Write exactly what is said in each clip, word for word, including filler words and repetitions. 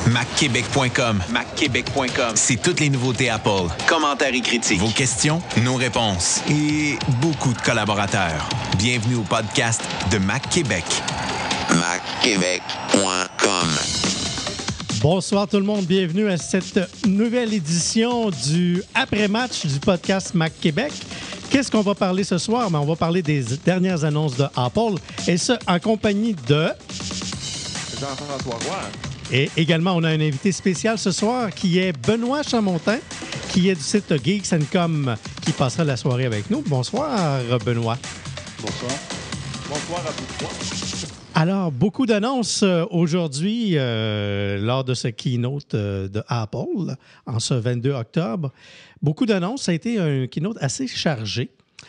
mac québec point com. mac québec point com. C'est toutes les nouveautés Apple. Commentaires et critiques. Vos questions, nos réponses. Et beaucoup de collaborateurs. Bienvenue au podcast de Mac Québec. mac québec point com. Bonsoir tout le monde, bienvenue à cette nouvelle édition du après-match du podcast Mac Québec. Qu'est-ce qu'on va parler ce soir? Ben, on va parler des dernières annonces de Apple, et ce, en compagnie de... Jean-François Roy. Et également, on a un invité spécial ce soir qui est Benoît Chamontin, qui est du site Geeks and Com, qui passera la soirée avec nous. Bonsoir, Benoît. Bonsoir. Bonsoir à vous trois. Alors, beaucoup d'annonces euh, aujourd'hui euh, lors de ce keynote euh, de Apple en ce vingt-deux octobre. Beaucoup d'annonces. Ça a été un keynote assez chargé.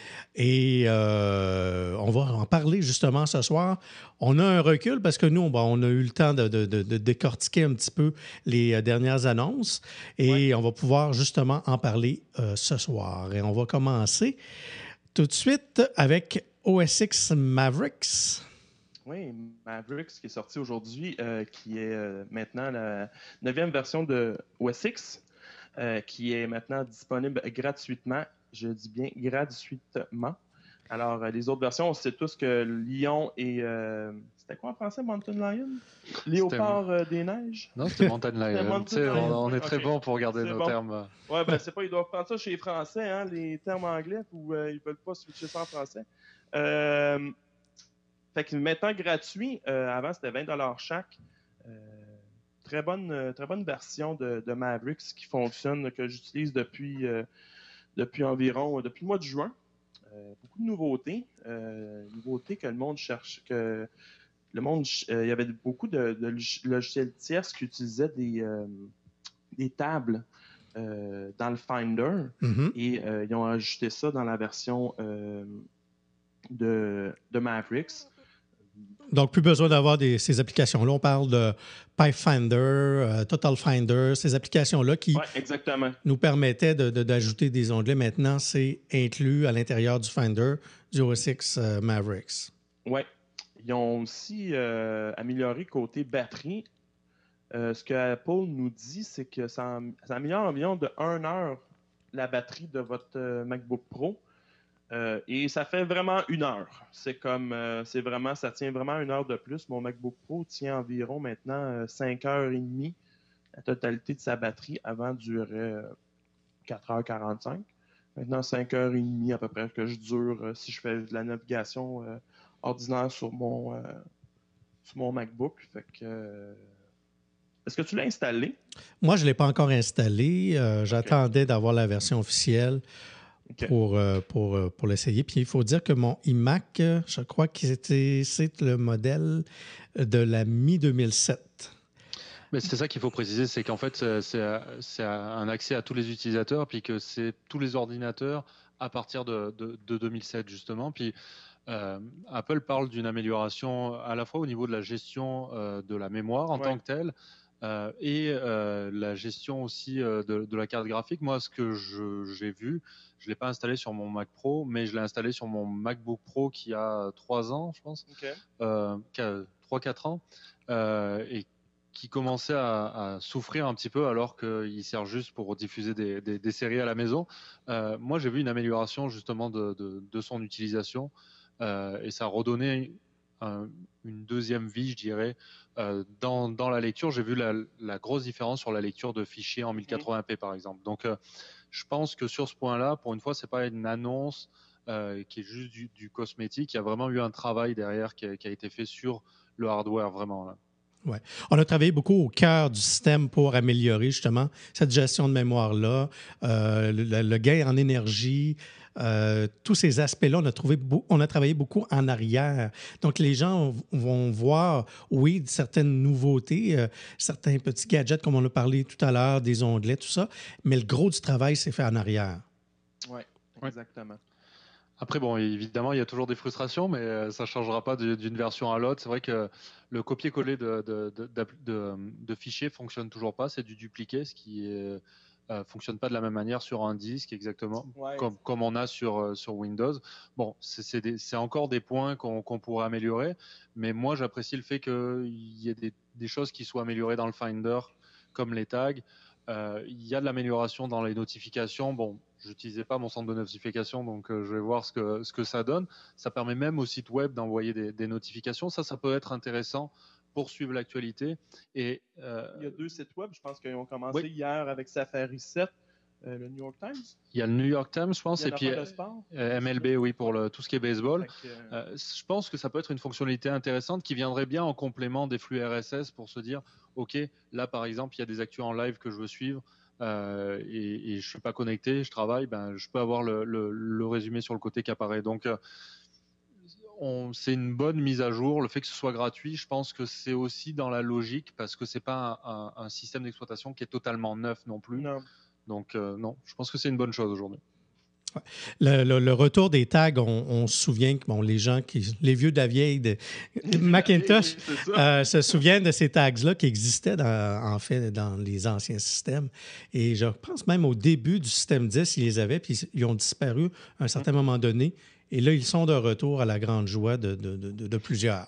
Et euh, on va en parler justement ce soir. On a un recul parce que nous, bon, on a eu le temps de, de, de, de décortiquer un petit peu les dernières annonces. Et ouais. On va pouvoir justement en parler euh, ce soir. Et on va commencer tout de suite avec O S X Mavericks. Oui, Mavericks qui est sorti aujourd'hui, euh, qui est euh, maintenant la neuvième version de O S X, euh, qui est maintenant disponible gratuitement. Je dis bien gratuitement. Alors, euh, les autres versions, on sait tous que Lion et... Euh, c'était quoi en français, Mountain Lion? Léopard euh, des neiges? Non, c'était Mountain Lion. Mountain Lion. On, on est très okay. bon pour garder c'est nos bon. termes. Oui, ben c'est pas... Ils doivent prendre ça chez les Français, hein, les termes anglais, ou euh, ils veulent pas switcher ça en français. Euh... Fait que maintenant gratuit, euh, avant c'était vingt dollars chaque. Euh, très, bonne, euh, très bonne version de, de Mavericks qui fonctionne, que j'utilise depuis, euh, depuis environ, depuis le mois de juin. Euh, beaucoup de nouveautés. Euh, nouveautés que le monde cherche. Que le monde, euh, il y avait beaucoup de, de logiciels tierces qui utilisaient des, euh, des tables euh, dans le Finder. Mm-hmm. Et euh, ils ont ajouté ça dans la version euh, de, de Mavericks. Donc, plus besoin d'avoir des, ces applications-là. On parle de Pathfinder, euh, Total Finder, ces applications-là qui ouais, nous permettaient de, de, d'ajouter des onglets. Maintenant, c'est inclus à l'intérieur du Finder du O S X euh, Mavericks. Oui. Ils ont aussi euh, amélioré côté batterie. Euh, ce que Apple nous dit, c'est que ça, ça améliore environ de une heure la batterie de votre euh, MacBook Pro. Euh, et ça fait vraiment une heure. C'est comme, euh, c'est vraiment, ça tient vraiment une heure de plus. Mon MacBook Pro tient environ maintenant euh, cinq heures trente. La totalité de sa batterie avant durait euh, quatre heures quarante-cinq. Maintenant, cinq heures trente à peu près que je dure euh, si je fais de la navigation euh, ordinaire sur mon, euh, sur mon MacBook. Fait que, euh... Est-ce que tu l'as installé? Moi, je ne l'ai pas encore installé. Euh, okay. J'attendais d'avoir la version officielle. Okay. Pour, euh, pour, euh, pour l'essayer. Puis il faut dire que mon iMac, je crois que c'était, c'est le modèle de la mi deux mille sept. Mais c'est ça qu'il faut préciser, c'est qu'en fait, c'est, c'est, c'est un accès à tous les utilisateurs, puis que c'est tous les ordinateurs à partir de, de, de deux mille sept, justement. Puis euh, Apple parle d'une amélioration à la fois au niveau de la gestion euh, de la mémoire en ouais. tant que telle, Euh, et euh, la gestion aussi euh, de, de la carte graphique. Moi, ce que je, j'ai vu, je ne l'ai pas installé sur mon Mac Pro, mais je l'ai installé sur mon MacBook Pro qui a trois ans, je pense, okay. euh, qui a trois quatre ans, euh, et qui commençait à, à souffrir un petit peu alors qu'il sert juste pour diffuser des, des, des séries à la maison. Euh, moi, j'ai vu une amélioration justement de, de, de son utilisation euh, et ça a redonné un, une deuxième vie, je dirais, euh, dans, dans la lecture. J'ai vu la, la grosse différence sur la lecture de fichiers en mille quatre-vingts p, par exemple. Donc, euh, je pense que sur ce point-là, pour une fois, c'est pas une annonce euh, qui est juste du, du cosmétique. Il y a vraiment eu un travail derrière qui a, qui a été fait sur le hardware, vraiment, là. Ouais. On a travaillé beaucoup au cœur du système pour améliorer justement cette gestion de mémoire-là, euh, le, le gain en énergie, euh, tous ces aspects-là, on a, trouvé beau, on a travaillé beaucoup en arrière. Donc, les gens vont voir, oui, certaines nouveautés, euh, certains petits gadgets, comme on a parlé tout à l'heure, des onglets, tout ça, mais le gros du travail s'est fait en arrière. Oui, exactement. Après, bon, évidemment, il y a toujours des frustrations, mais ça ne changera pas d'une version à l'autre. C'est vrai que le copier-coller de, de, de, de, de, de fichiers ne fonctionne toujours pas. C'est du dupliqué, ce qui est ne euh, fonctionne pas de la même manière sur un disque exactement, Ouais. comme, comme on a sur, euh, sur Windows. Bon, c'est, c'est, des, c'est encore des points qu'on, qu'on pourrait améliorer, mais moi j'apprécie le fait qu'il y ait des, des choses qui soient améliorées dans le Finder, comme les tags. Euh, il y a de l'amélioration dans les notifications. Bon, je n'utilisais pas mon centre de notification, donc euh, je vais voir ce que, ce que ça donne. Ça permet même au site web d'envoyer des, des notifications. Ça, ça peut être intéressant pour suivre l'actualité. Et, euh, il y a deux sites web, je pense qu'ils ont commencé oui. hier avec Safari sept, euh, le New York Times. Il y a le New York Times, je pense, et puis euh, M L B, oui, pour le, tout ce qui est baseball. Que, euh... Euh, je pense que ça peut être une fonctionnalité intéressante qui viendrait bien en complément des flux R S S pour se dire, OK, là, par exemple, il y a des actus en live que je veux suivre. Euh, et, et je suis pas connecté, je travaille, ben je peux avoir le, le, le résumé sur le côté qui apparaît. Donc euh, on, c'est une bonne mise à jour. Le fait que ce soit gratuit, je pense que c'est aussi dans la logique parce que c'est pas un, un, un système d'exploitation qui est totalement neuf non plus. Non. Donc euh, non, je pense que c'est une bonne chose aujourd'hui. Le, le, le retour des tags, on, on se souvient que bon, les gens, qui, les vieux de la vieille de Macintosh euh, se souviennent de ces tags-là qui existaient dans, en fait dans les anciens systèmes. Et je pense même au début du système dix, ils les avaient, puis ils ont disparu à un certain mm-hmm. moment donné. Et là, ils sont de retour à la grande joie de, de, de, de, de plusieurs.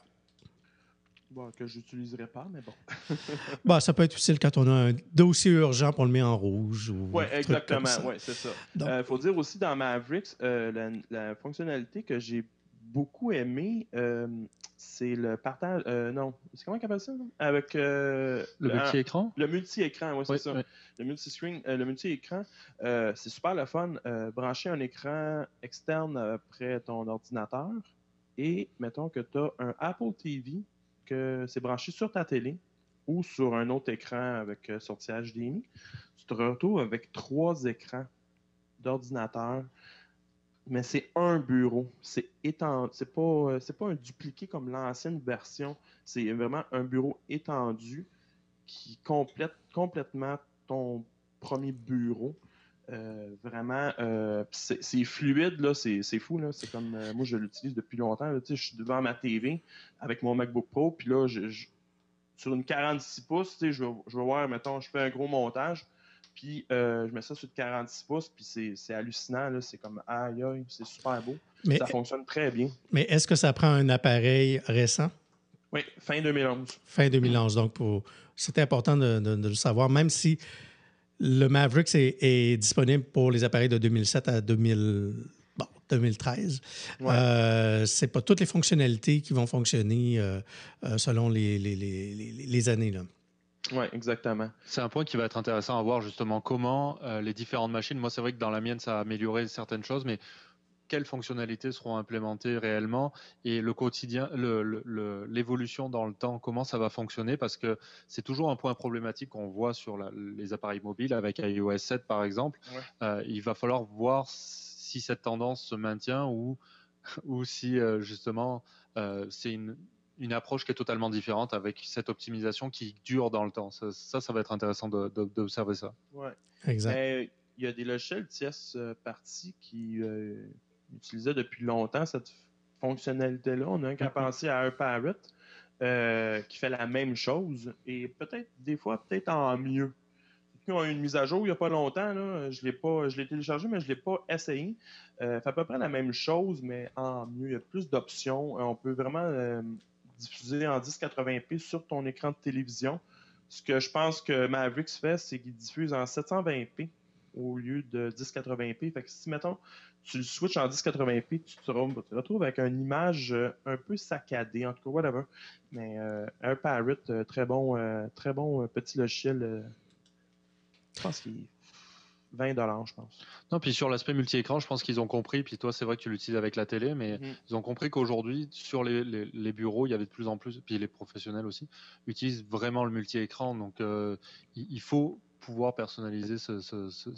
Bon, que je n'utiliserai pas, mais bon. Bon, ça peut être utile quand on a un dossier urgent, on le met en rouge. Oui, exactement. Oui, c'est ça. Il euh, faut dire aussi dans Mavericks, euh, la, la fonctionnalité que j'ai beaucoup aimée, euh, c'est le partage. Euh, non, c'est comment on appelle ça? Non? Avec euh, le multi-écran? Le multi-écran, oui, c'est oui, ça. Oui. Le multi-screen, euh, le multi-écran, euh, c'est super le fun. Euh, brancher un écran externe après ton ordinateur et mettons que tu as un Apple T V que c'est branché sur ta télé ou sur un autre écran avec euh, sortie H D M I, tu te retrouves avec trois écrans d'ordinateur, mais c'est un bureau. C'est étendu. C'est pas, euh, c'est pas un dupliqué comme l'ancienne version. C'est vraiment un bureau étendu qui complète complètement ton premier bureau. Euh, vraiment, euh, c'est, c'est fluide, là, c'est, c'est fou. Là. C'est comme, euh, moi, je l'utilise depuis longtemps. Là, je suis devant ma T V avec mon MacBook Pro, puis là, je, je, sur une quarante-six pouces, je vais, je vais voir, mettons, je fais un gros montage, puis euh, je mets ça sur une quarante-six pouces, puis c'est, c'est hallucinant. Là, c'est comme, aïe, aïe, c'est super beau. Mais, ça fonctionne très bien. Mais est-ce que ça prend un appareil récent? Oui, fin deux mille onze. Fin deux mille onze, donc pour... c'était important de, de, de le savoir, même si le Mavericks est, est disponible pour les appareils de deux mille sept à deux mille, bon, deux mille treize. Ouais. Euh, ce n'est pas toutes les fonctionnalités qui vont fonctionner euh, euh, selon les, les, les, les, les années. Oui, exactement. C'est un point qui va être intéressant à voir justement comment euh, les différentes machines, moi c'est vrai que dans la mienne ça a amélioré certaines choses, mais quelles fonctionnalités seront implémentées réellement et le quotidien, le, le, le, l'évolution dans le temps, comment ça va fonctionner, parce que c'est toujours un point problématique qu'on voit sur la, les appareils mobiles avec i O S sept par exemple. Ouais. Euh, il va falloir voir si cette tendance se maintient ou, ou si euh, justement euh, c'est une, une approche qui est totalement différente avec cette optimisation qui dure dans le temps. Ça, ça, ça va être intéressant de, de, d'observer ça. Ouais. Exact. Mais il y a des logiciels tierces parties qui euh, utilisaient depuis longtemps cette fonctionnalité-là. On a un qui a pensé à AirParrot euh, qui fait la même chose et peut-être des fois peut-être en mieux. Ils ont eu une mise à jour il n'y a pas longtemps. Là. Je l'ai pas, je l'ai téléchargé, mais je ne l'ai pas essayé. Euh, fait à peu près la même chose, mais en mieux. Il y a plus d'options. On peut vraiment euh, diffuser en dix quatre-vingts p sur ton écran de télévision. Ce que je pense que Mavericks fait, c'est qu'il diffuse en sept cent vingt p au lieu de dix quatre-vingts p. Fait que si, mettons, tu le switches en dix quatre-vingts p, tu te retrouves avec une image un peu saccadée, en tout cas, whatever. Mais euh, AirParrot, euh, très bon, euh, très bon euh, petit logiciel. Euh, je pense qu'il est vingt dollars, je pense. Non, puis sur l'aspect multi-écran, je pense qu'ils ont compris, puis toi, c'est vrai que tu l'utilises avec la télé, mais mm-hmm. ils ont compris qu'aujourd'hui, sur les, les, les bureaux, il y avait de plus en plus, puis les professionnels aussi, utilisent vraiment le multi-écran. Donc, euh, il faut pouvoir personnaliser ce, ce, ce,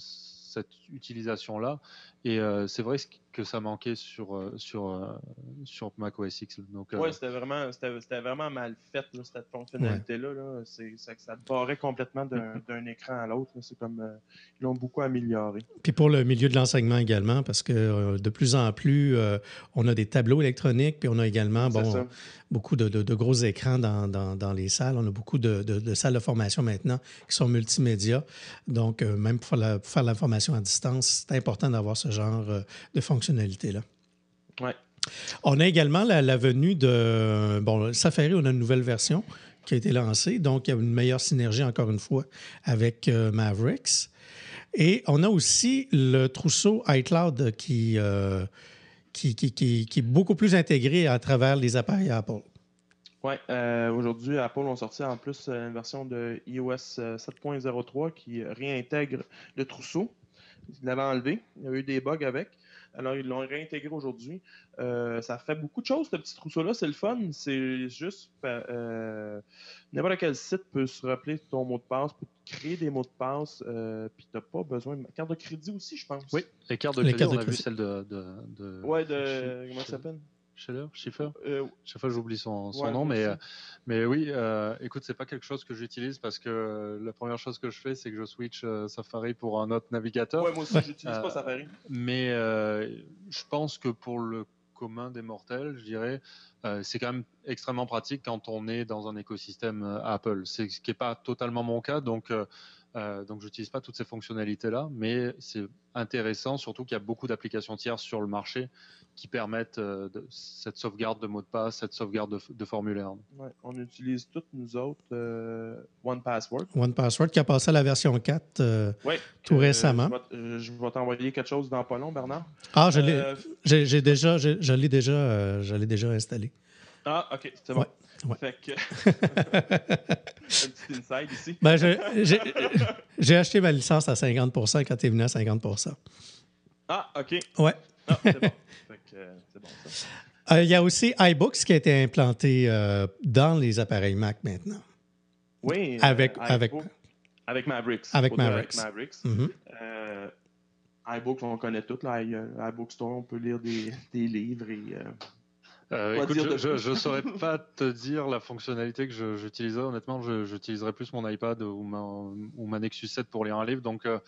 cette utilisation-là. Et euh, c'est vrai que ça manquait sur, euh, sur, euh, sur Mac O S X. Donc, euh... Oui, c'était vraiment, c'était, c'était vraiment mal fait, là, cette fonctionnalité-là. Là. C'est, ça, ça te barrait complètement d'un, d'un écran à l'autre. Là. C'est comme, euh, ils l'ont beaucoup amélioré. Puis pour le milieu de l'enseignement également, parce que euh, de plus en plus, euh, on a des tableaux électroniques, puis on a également bon, euh, beaucoup de, de, de gros écrans dans, dans, dans les salles. On a beaucoup de, de, de salles de formation maintenant qui sont multimédia. Donc, euh, même pour, la, pour faire la formation à distance, c'est important d'avoir ce genre euh, de fonctionnalité-là. Oui. On a également la, la venue de... Bon, Safari, on a une nouvelle version qui a été lancée. Donc, il y a une meilleure synergie, encore une fois, avec euh, Mavericks. Et on a aussi le trousseau iCloud qui, euh, qui, qui, qui, qui est beaucoup plus intégré à travers les appareils Apple. Oui, euh, aujourd'hui, Apple ont sorti en plus une version de i O S sept point zéro trois qui réintègre le trousseau. Ils l'avaient enlevé, il y a eu des bugs avec. Alors, ils l'ont réintégré aujourd'hui. Euh, ça fait beaucoup de choses, ce petit trousseau-là. C'est le fun. C'est juste... Euh, n'importe quel site peut se rappeler ton mot de passe, peut créer des mots de passe, euh, puis tu n'as pas besoin de carte de crédit aussi, je pense. Oui, les cartes de les crédit, cartes on de a crédit. vu celle de... de, de... Ouais, de... Comment ça s'appelle? Schiller, Schiffer. Euh, Chaque fois, j'oublie son, son ouais, nom, mais, euh, mais oui, euh, écoute, c'est pas quelque chose que j'utilise parce que euh, la première chose que je fais, c'est que je switch euh, Safari pour un autre navigateur. Ouais, moi aussi, j'utilise euh, pas Safari. Mais euh, je pense que pour le commun des mortels, je dirais, euh, c'est quand même extrêmement pratique quand on est dans un écosystème euh, Apple. C'est ce qui n'est pas totalement mon cas, donc. Euh, Euh, donc, je n'utilise pas toutes ces fonctionnalités-là, mais c'est intéressant, surtout qu'il y a beaucoup d'applications tierces sur le marché qui permettent euh, de, cette sauvegarde de mots de passe, cette sauvegarde de, de formulaire. Ouais, on utilise toutes, nous autres, euh, one password. one password qui a passé à la version quatre euh, ouais, tout euh, récemment. Je vais, je vais t'envoyer quelque chose dans pas long, Bernard. Ah, je l'ai, euh, j'ai, j'ai déjà, j'ai, je l'ai déjà, euh, je l'ai déjà installé. Ah, OK, c'est bon. Ouais. Ouais. Fait que... un petit inside ici. Ben, je, j'ai, j'ai acheté ma licence à cinquante pour cent quand tu es venu à cinquante pour cent. Ah, OK. Ouais. Ah, c'est bon. Fait que, euh, c'est bon, ça. Il euh, y a aussi iBooks qui a été implanté euh, dans les appareils Mac maintenant. Oui. Avec, euh, avec, avec Mavericks. Avec Mavericks. Avec Mavericks. Mm-hmm. Euh, iBooks, on connaît tout. Là, iBook Store, on peut lire des, des livres et... Euh, Euh, écoute, je ne saurais pas te dire la fonctionnalité que je, j'utiliserais. Honnêtement, je, j'utiliserais plus mon iPad ou ma, ou ma Nexus sept pour lire un livre. Donc, euh,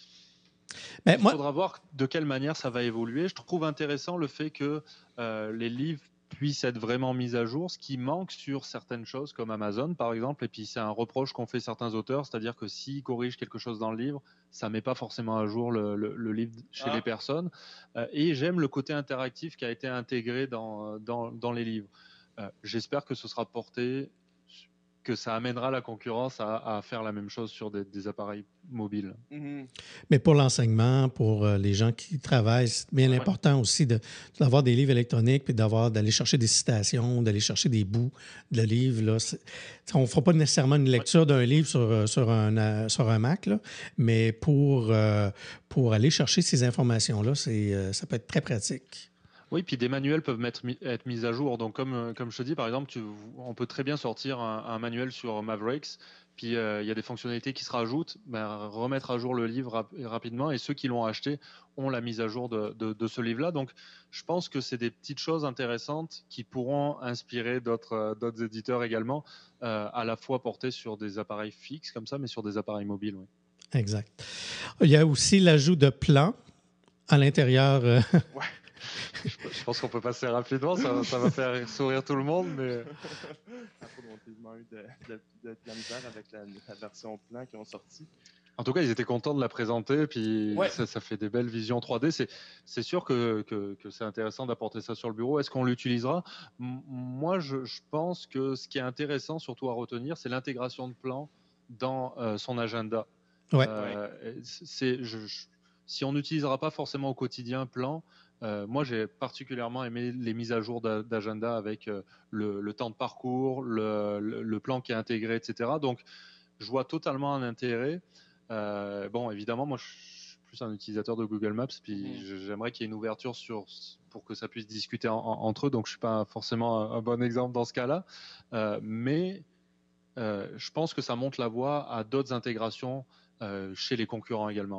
Mais il moi... faudra voir de quelle manière ça va évoluer. Je trouve intéressant le fait que euh, les livres puissent être vraiment mis à jour, ce qui manque sur certaines choses comme Amazon, par exemple. Et puis, c'est un reproche qu'ont fait certains auteurs, c'est-à-dire que s'ils corrigent quelque chose dans le livre, ça ne met pas forcément à jour le, le, le livre chez ah. les personnes. Euh, et j'aime le côté interactif qui a été intégré dans, dans, dans les livres. Euh, j'espère que ce sera porté, que ça amènera la concurrence à, à faire la même chose sur des, des appareils mobiles. Mm-hmm. Mais pour l'enseignement, pour euh, les gens qui travaillent, c'est bien ouais. important aussi de, d'avoir des livres électroniques puis d'avoir, d'aller chercher des citations, d'aller chercher des bouts de livres. Là. On ne fera pas nécessairement une lecture ouais. d'un livre sur, sur, un, sur un Mac, là, mais pour, euh, pour aller chercher ces informations-là, c'est, euh, ça peut être très pratique. Oui, puis des manuels peuvent mettre, être mis à jour. Donc, comme, comme je te dis, par exemple, tu, on peut très bien sortir un, un manuel sur Mavericks, puis il euh, y a des fonctionnalités qui se rajoutent, ben, remettre à jour le livre rap- rapidement, et ceux qui l'ont acheté ont la mise à jour de, de, de ce livre-là. Donc, je pense que c'est des petites choses intéressantes qui pourront inspirer d'autres, d'autres éditeurs également, euh, à la fois portés sur des appareils fixes comme ça, mais sur des appareils mobiles. Oui. Exact. Il y a aussi l'ajout de plans à l'intérieur. Euh... Ouais. Je pense qu'on peut passer rapidement, ça, ça va faire sourire tout le monde, mais... Après, on a tellement eu de, de, de, de la misère avec la, la version plan qui ont sorti. En tout cas, ils étaient contents de la présenter, puis ouais. ça, ça fait des belles visions trois D. C'est, c'est sûr que, que, que c'est intéressant d'apporter ça sur le bureau. Est-ce qu'on l'utilisera ? M- Moi, je, je pense que ce qui est intéressant, surtout à retenir, c'est l'intégration de plans dans euh, son agenda. Ouais. Euh, c'est, je, je, si on n'utilisera pas forcément au quotidien plan, Euh, moi, j'ai particulièrement aimé les mises à jour d'agenda avec euh, le, le temps de parcours, le, le, le plan qui est intégré, et cetera. Donc, je vois totalement un intérêt. Euh, bon, évidemment, moi, je suis plus un utilisateur de Google Maps, puis mmh. j'aimerais qu'il y ait une ouverture sur, pour que ça puisse discuter en, en, entre eux. Donc, je ne suis pas forcément un, un bon exemple dans ce cas-là. Euh, mais euh, je pense que ça monte la voie à d'autres intégrations euh, chez les concurrents également, là.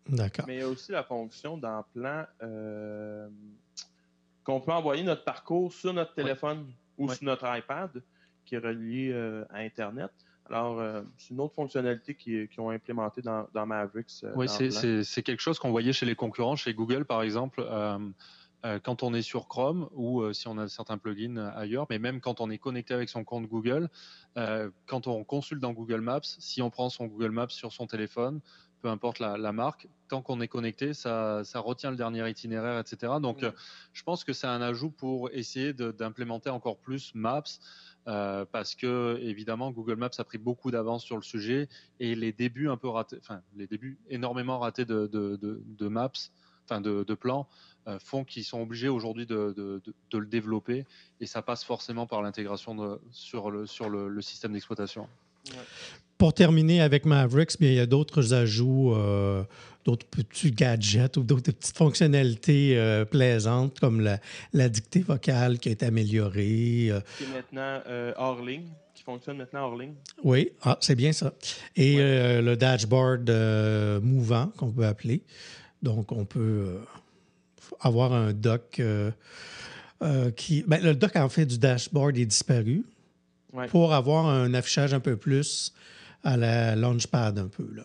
D'accord. Mais il y a aussi la fonction dans Plan euh, qu'on peut envoyer notre parcours sur notre téléphone oui. ou oui. sur notre iPad qui est relié euh, à Internet. Alors, euh, c'est une autre fonctionnalité qu'ils qui ont implémentée dans, dans Mavericks. Euh, oui, dans c'est, c'est, c'est quelque chose qu'on voyait chez les concurrents, chez Google par exemple. Euh, euh, quand on est sur Chrome ou euh, si on a certains plugins ailleurs, mais même quand on est connecté avec son compte Google, euh, quand on consulte dans Google Maps, si on prend son Google Maps sur son téléphone, peu importe la, la marque, tant qu'on est connecté, ça, ça retient le dernier itinéraire, et cetera. Donc, mmh. euh, je pense que c'est un ajout pour essayer de, d'implémenter encore plus Maps, euh, parce que évidemment Google Maps a pris beaucoup d'avance sur le sujet et les débuts un peu ratés, enfin les débuts énormément ratés de, de, de, de Maps, enfin de, de plans, euh, font qu'ils sont obligés aujourd'hui de, de, de, de le développer et ça passe forcément par l'intégration de, sur le sur le, le système d'exploitation. Ouais. Pour terminer avec Mavericks, bien, il y a d'autres ajouts, euh, d'autres petits gadgets ou d'autres petites fonctionnalités euh, plaisantes comme la, la dictée vocale qui a été améliorée. Euh. Qui est maintenant euh, hors ligne, qui fonctionne maintenant hors ligne. Oui, ah, c'est bien ça. Et ouais. euh, le dashboard euh, mouvant qu'on peut appeler. Donc, on peut euh, avoir un dock euh, euh, qui... Ben, le dock, en fait, du dashboard est disparu ouais. pour avoir un affichage un peu plus à la Launchpad un peu, là.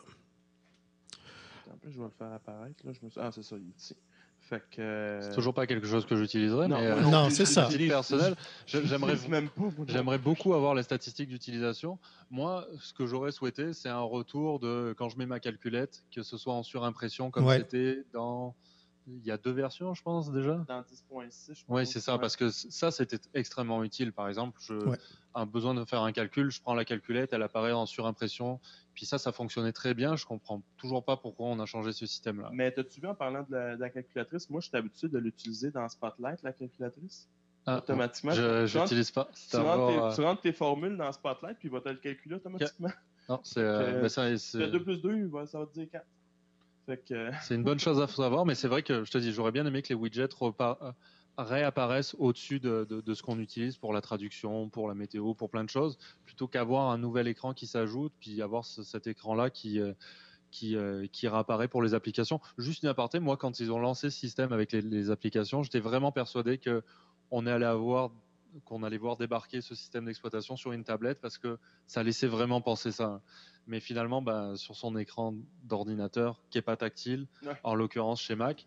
En plus, je vais le faire apparaître. Là. Je me suis... Ah, c'est ça, il est ici. Fait que, euh... c'est toujours pas quelque chose que j'utiliserais, non, mais euh, non, c'est ça. Personnel, j'aimerais, même pas, j'aimerais beaucoup avoir les statistiques d'utilisation. Moi, ce que j'aurais souhaité, c'est un retour de quand je mets ma calculette, que ce soit en surimpression comme ouais. c'était dans... Il y a deux versions, je pense, déjà. Dans dix point six, je pense. Oui, c'est ça, ouais. parce que ça, c'était extrêmement utile. Par exemple, je ouais. ai besoin de faire un calcul, je prends la calculette, elle apparaît en surimpression. Puis ça, ça fonctionnait très bien. Je comprends toujours pas pourquoi on a changé ce système-là. Mais t'as-tu vu, en parlant de la, de la calculatrice, moi, je suis habitué de l'utiliser dans Spotlight, la calculatrice. Ah, automatiquement. Je n'utilise pas. Tu rentres, tes, euh... tu rentres tes formules dans Spotlight, puis il va te le calculer automatiquement. Okay. Non, c'est... Euh, que, ça, c'est... deux plus deux, ça va te dire quatre. Que... C'est une bonne chose à savoir, mais c'est vrai que je te dis, j'aurais bien aimé que les widgets repar- réapparaissent au-dessus de, de, de ce qu'on utilise pour la traduction, pour la météo, pour plein de choses, plutôt qu'avoir un nouvel écran qui s'ajoute, puis avoir ce, cet écran-là qui, euh, qui, euh, qui réapparaît pour les applications. Juste une aparté, moi, quand ils ont lancé ce système avec les, les applications, j'étais vraiment persuadé qu'on allait avoir, qu'on allait voir débarquer ce système d'exploitation sur une tablette parce que ça laissait vraiment penser ça. Mais finalement, bah, sur son écran d'ordinateur qui n'est pas tactile, ouais. en l'occurrence chez Mac,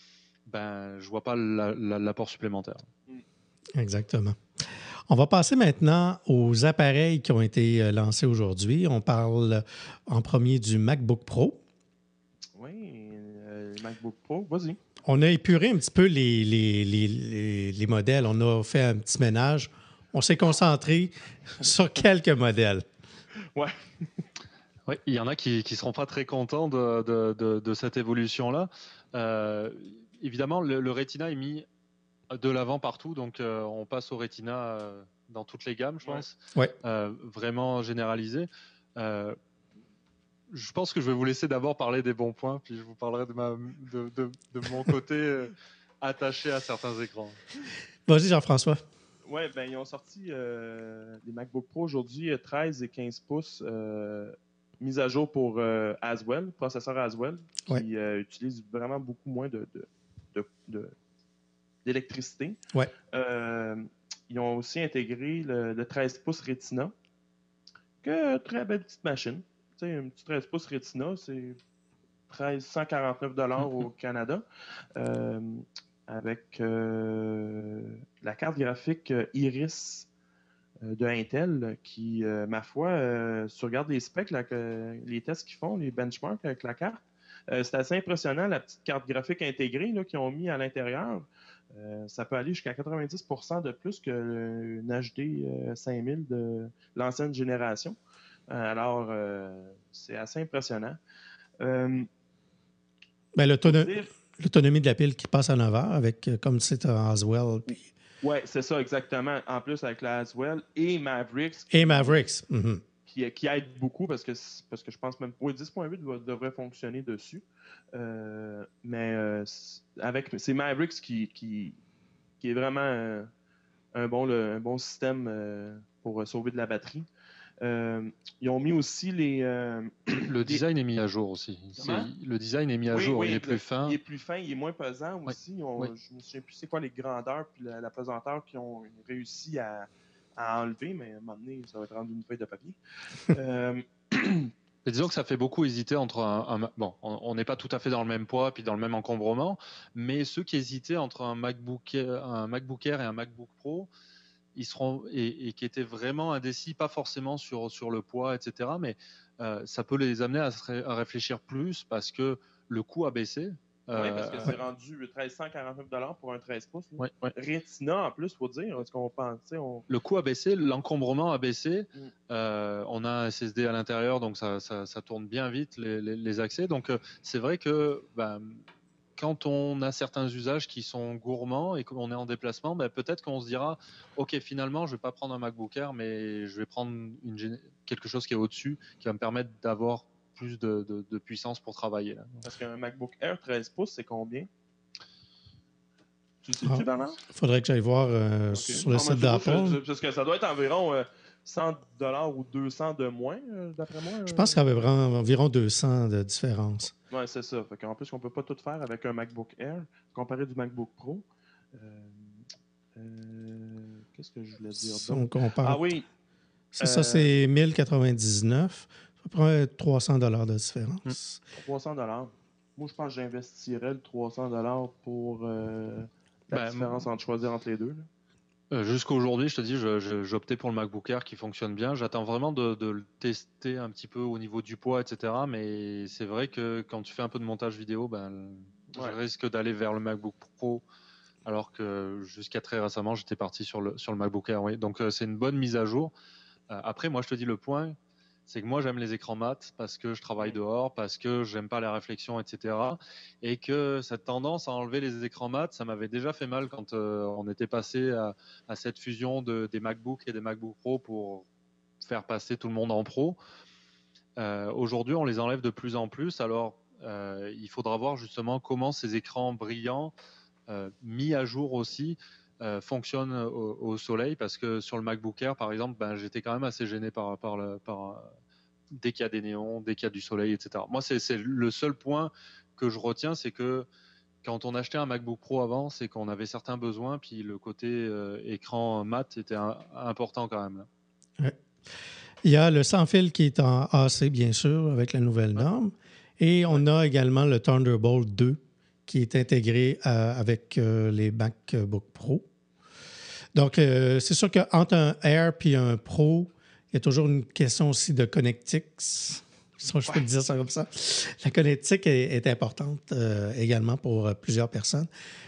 ben, je ne vois pas la, la, l'apport supplémentaire. Exactement. On va passer maintenant aux appareils qui ont été lancés aujourd'hui. On parle en premier du MacBook Pro. Oui, euh, MacBook Pro, vas-y. On a épuré un petit peu les, les, les, les, les modèles. On a fait un petit ménage. On s'est concentré sur quelques modèles. Ouais. Oui, il y en a qui ne seront pas très contents de, de, de, de cette évolution-là. Euh, évidemment, le, le Retina est mis de l'avant partout, donc euh, on passe au Retina euh, dans toutes les gammes, je pense. Ouais. Euh, vraiment généralisé. Euh, je pense que je vais vous laisser d'abord parler des bons points, puis je vous parlerai de, ma, de, de, de mon côté euh, attaché à certains écrans. Vas-y, Jean-François. Oui, ben ils ont sorti euh, des MacBook Pro aujourd'hui, treize et quinze pouces. Euh, mise à jour pour euh, Haswell, processeur Haswell, qui ouais. euh, utilise vraiment beaucoup moins de, de, de, de, d'électricité. Ouais. Euh, ils ont aussi intégré le, le treize pouces Retina, que très belle petite machine. Tu sais, un petit treize pouces Retina, c'est mille trois cent quarante-neuf dollars mm-hmm. au Canada, euh, avec euh, la carte graphique Iris de Intel qui, euh, ma foi, euh, si tu regardes les specs, là, que, les tests qu'ils font, les benchmarks avec la carte, euh, c'est assez impressionnant, la petite carte graphique intégrée là, qu'ils ont mis à l'intérieur. Euh, ça peut aller jusqu'à quatre-vingt-dix pour cent de plus que une H D euh, cinq mille de l'ancienne génération. Euh, alors, euh, c'est assez impressionnant. Euh, ben, l'autonom- dire... L'autonomie de la pile qui passe à neuf heures, avec, comme c'est un Haswell, puis... Oui, c'est ça, exactement. En plus, avec la Haswell et Mavericks. Et Mavericks. Mm-hmm. Qui, qui aide beaucoup parce que, parce que je pense même que dix point huit devrait fonctionner dessus. Euh, mais euh, avec c'est Mavericks qui, qui, qui est vraiment un, un, bon, le, un bon système euh, pour sauver de la batterie. Euh, ils ont mis aussi les... Euh, le design les... est mis à jour aussi. Le design est mis à oui, jour, oui, il est le, plus fin. Il est plus fin, il est moins pesant aussi. Oui, on, oui. Je ne me souviens plus c'est quoi les grandeurs puis la, la pesanteur qu'ils ont réussi à, à enlever, mais à un moment donné, ça va être rendu une feuille de papier. euh, Et disons que ça fait beaucoup hésiter entre un, un bon, on n'est pas tout à fait dans le même poids puis dans le même encombrement, mais ceux qui hésitaient entre un MacBook, un MacBook Air et un MacBook Pro, ils seront et, et qui étaient vraiment indécis, pas forcément sur sur le poids, et cetera. Mais euh, ça peut les amener à, se ré, à réfléchir plus parce que le coût a baissé. Euh, oui, parce que c'est rendu mille trois cent quarante-neuf dollars pour un treize pouces. Oui, oui. Retina en plus, faut dire. Est-ce qu'on pense, on... Le coût a baissé, l'encombrement a baissé. Mm. Euh, on a un S S D à l'intérieur, donc ça, ça, ça tourne bien vite les, les, les accès. Donc euh, c'est vrai que ben, quand on a certains usages qui sont gourmands et qu'on est en déplacement, ben, peut-être qu'on se dira, ok, finalement, je vais pas prendre un MacBook Air, mais je vais prendre une, quelque chose qui est au-dessus, qui va me permettre d'avoir plus de, de, de puissance pour travailler. Là. Parce qu'un MacBook Air treize pouces, c'est combien? Tu sais-tu, ah, Bernard? Il faudrait que j'aille voir euh, okay. sur le non, site d'Apple. Parce que ça doit être environ euh, cent dollars ou deux cents de moins, euh, d'après moi. Euh... Je pense qu'il y avait vraiment environ deux cents de différence. Oui, c'est ça. Fait en plus, on ne peut pas tout faire avec un MacBook Air, comparé du MacBook Pro. Euh, euh, qu'est-ce que je voulais dire? Si on compare... Ah oui! C'est euh... ça, c'est mille quatre-vingt-dix-neuf. À peu près trois cents dollars de différence. trois cents dollars. Moi, je pense que j'investirais le trois cents dollars pour euh, la ben, différence entre choisir entre les deux. Euh, Jusqu'à aujourd'hui, je te dis, j'ai opté pour le MacBook Air qui fonctionne bien. J'attends vraiment de, de le tester un petit peu au niveau du poids, et cetera. Mais c'est vrai que quand tu fais un peu de montage vidéo, ben, ouais. je risque d'aller vers le MacBook Pro. Alors que jusqu'à très récemment, j'étais parti sur le, sur le MacBook Air. Oui. Donc, euh, c'est une bonne mise à jour. Euh, après, moi, je te dis le point. C'est que moi, j'aime les écrans mat parce que je travaille dehors, parce que j'aime pas la réflexion, et cetera. Et que cette tendance à enlever les écrans mat, ça m'avait déjà fait mal quand euh, on était passé à, à cette fusion de, des MacBook et des MacBook Pro pour faire passer tout le monde en pro. Euh, Aujourd'hui, on les enlève de plus en plus. Alors, euh, il faudra voir justement comment ces écrans brillants, euh, mis à jour aussi, Euh, fonctionne au, au soleil, parce que sur le MacBook Air par exemple, ben, j'étais quand même assez gêné par, par, le, par dès qu'il y a des néons, dès qu'il y a du soleil, et cetera. Moi, c'est le seul point que je retiens, c'est que quand on achetait un MacBook Pro avant, c'est qu'on avait certains besoins, puis le côté euh, écran mat était un, important quand même. Là. Ouais. Il y a le sans-fil qui est en A C, bien sûr, avec la nouvelle norme, et on a également le Thunderbolt deux qui est intégré euh, avec euh, les MacBook Pro. Donc, euh, c'est sûr qu'entre un Air et un Pro, il y a toujours une question aussi de connectique. Si je peux dire ça comme ça. La connectique est, est importante euh, également pour euh, plusieurs personnes.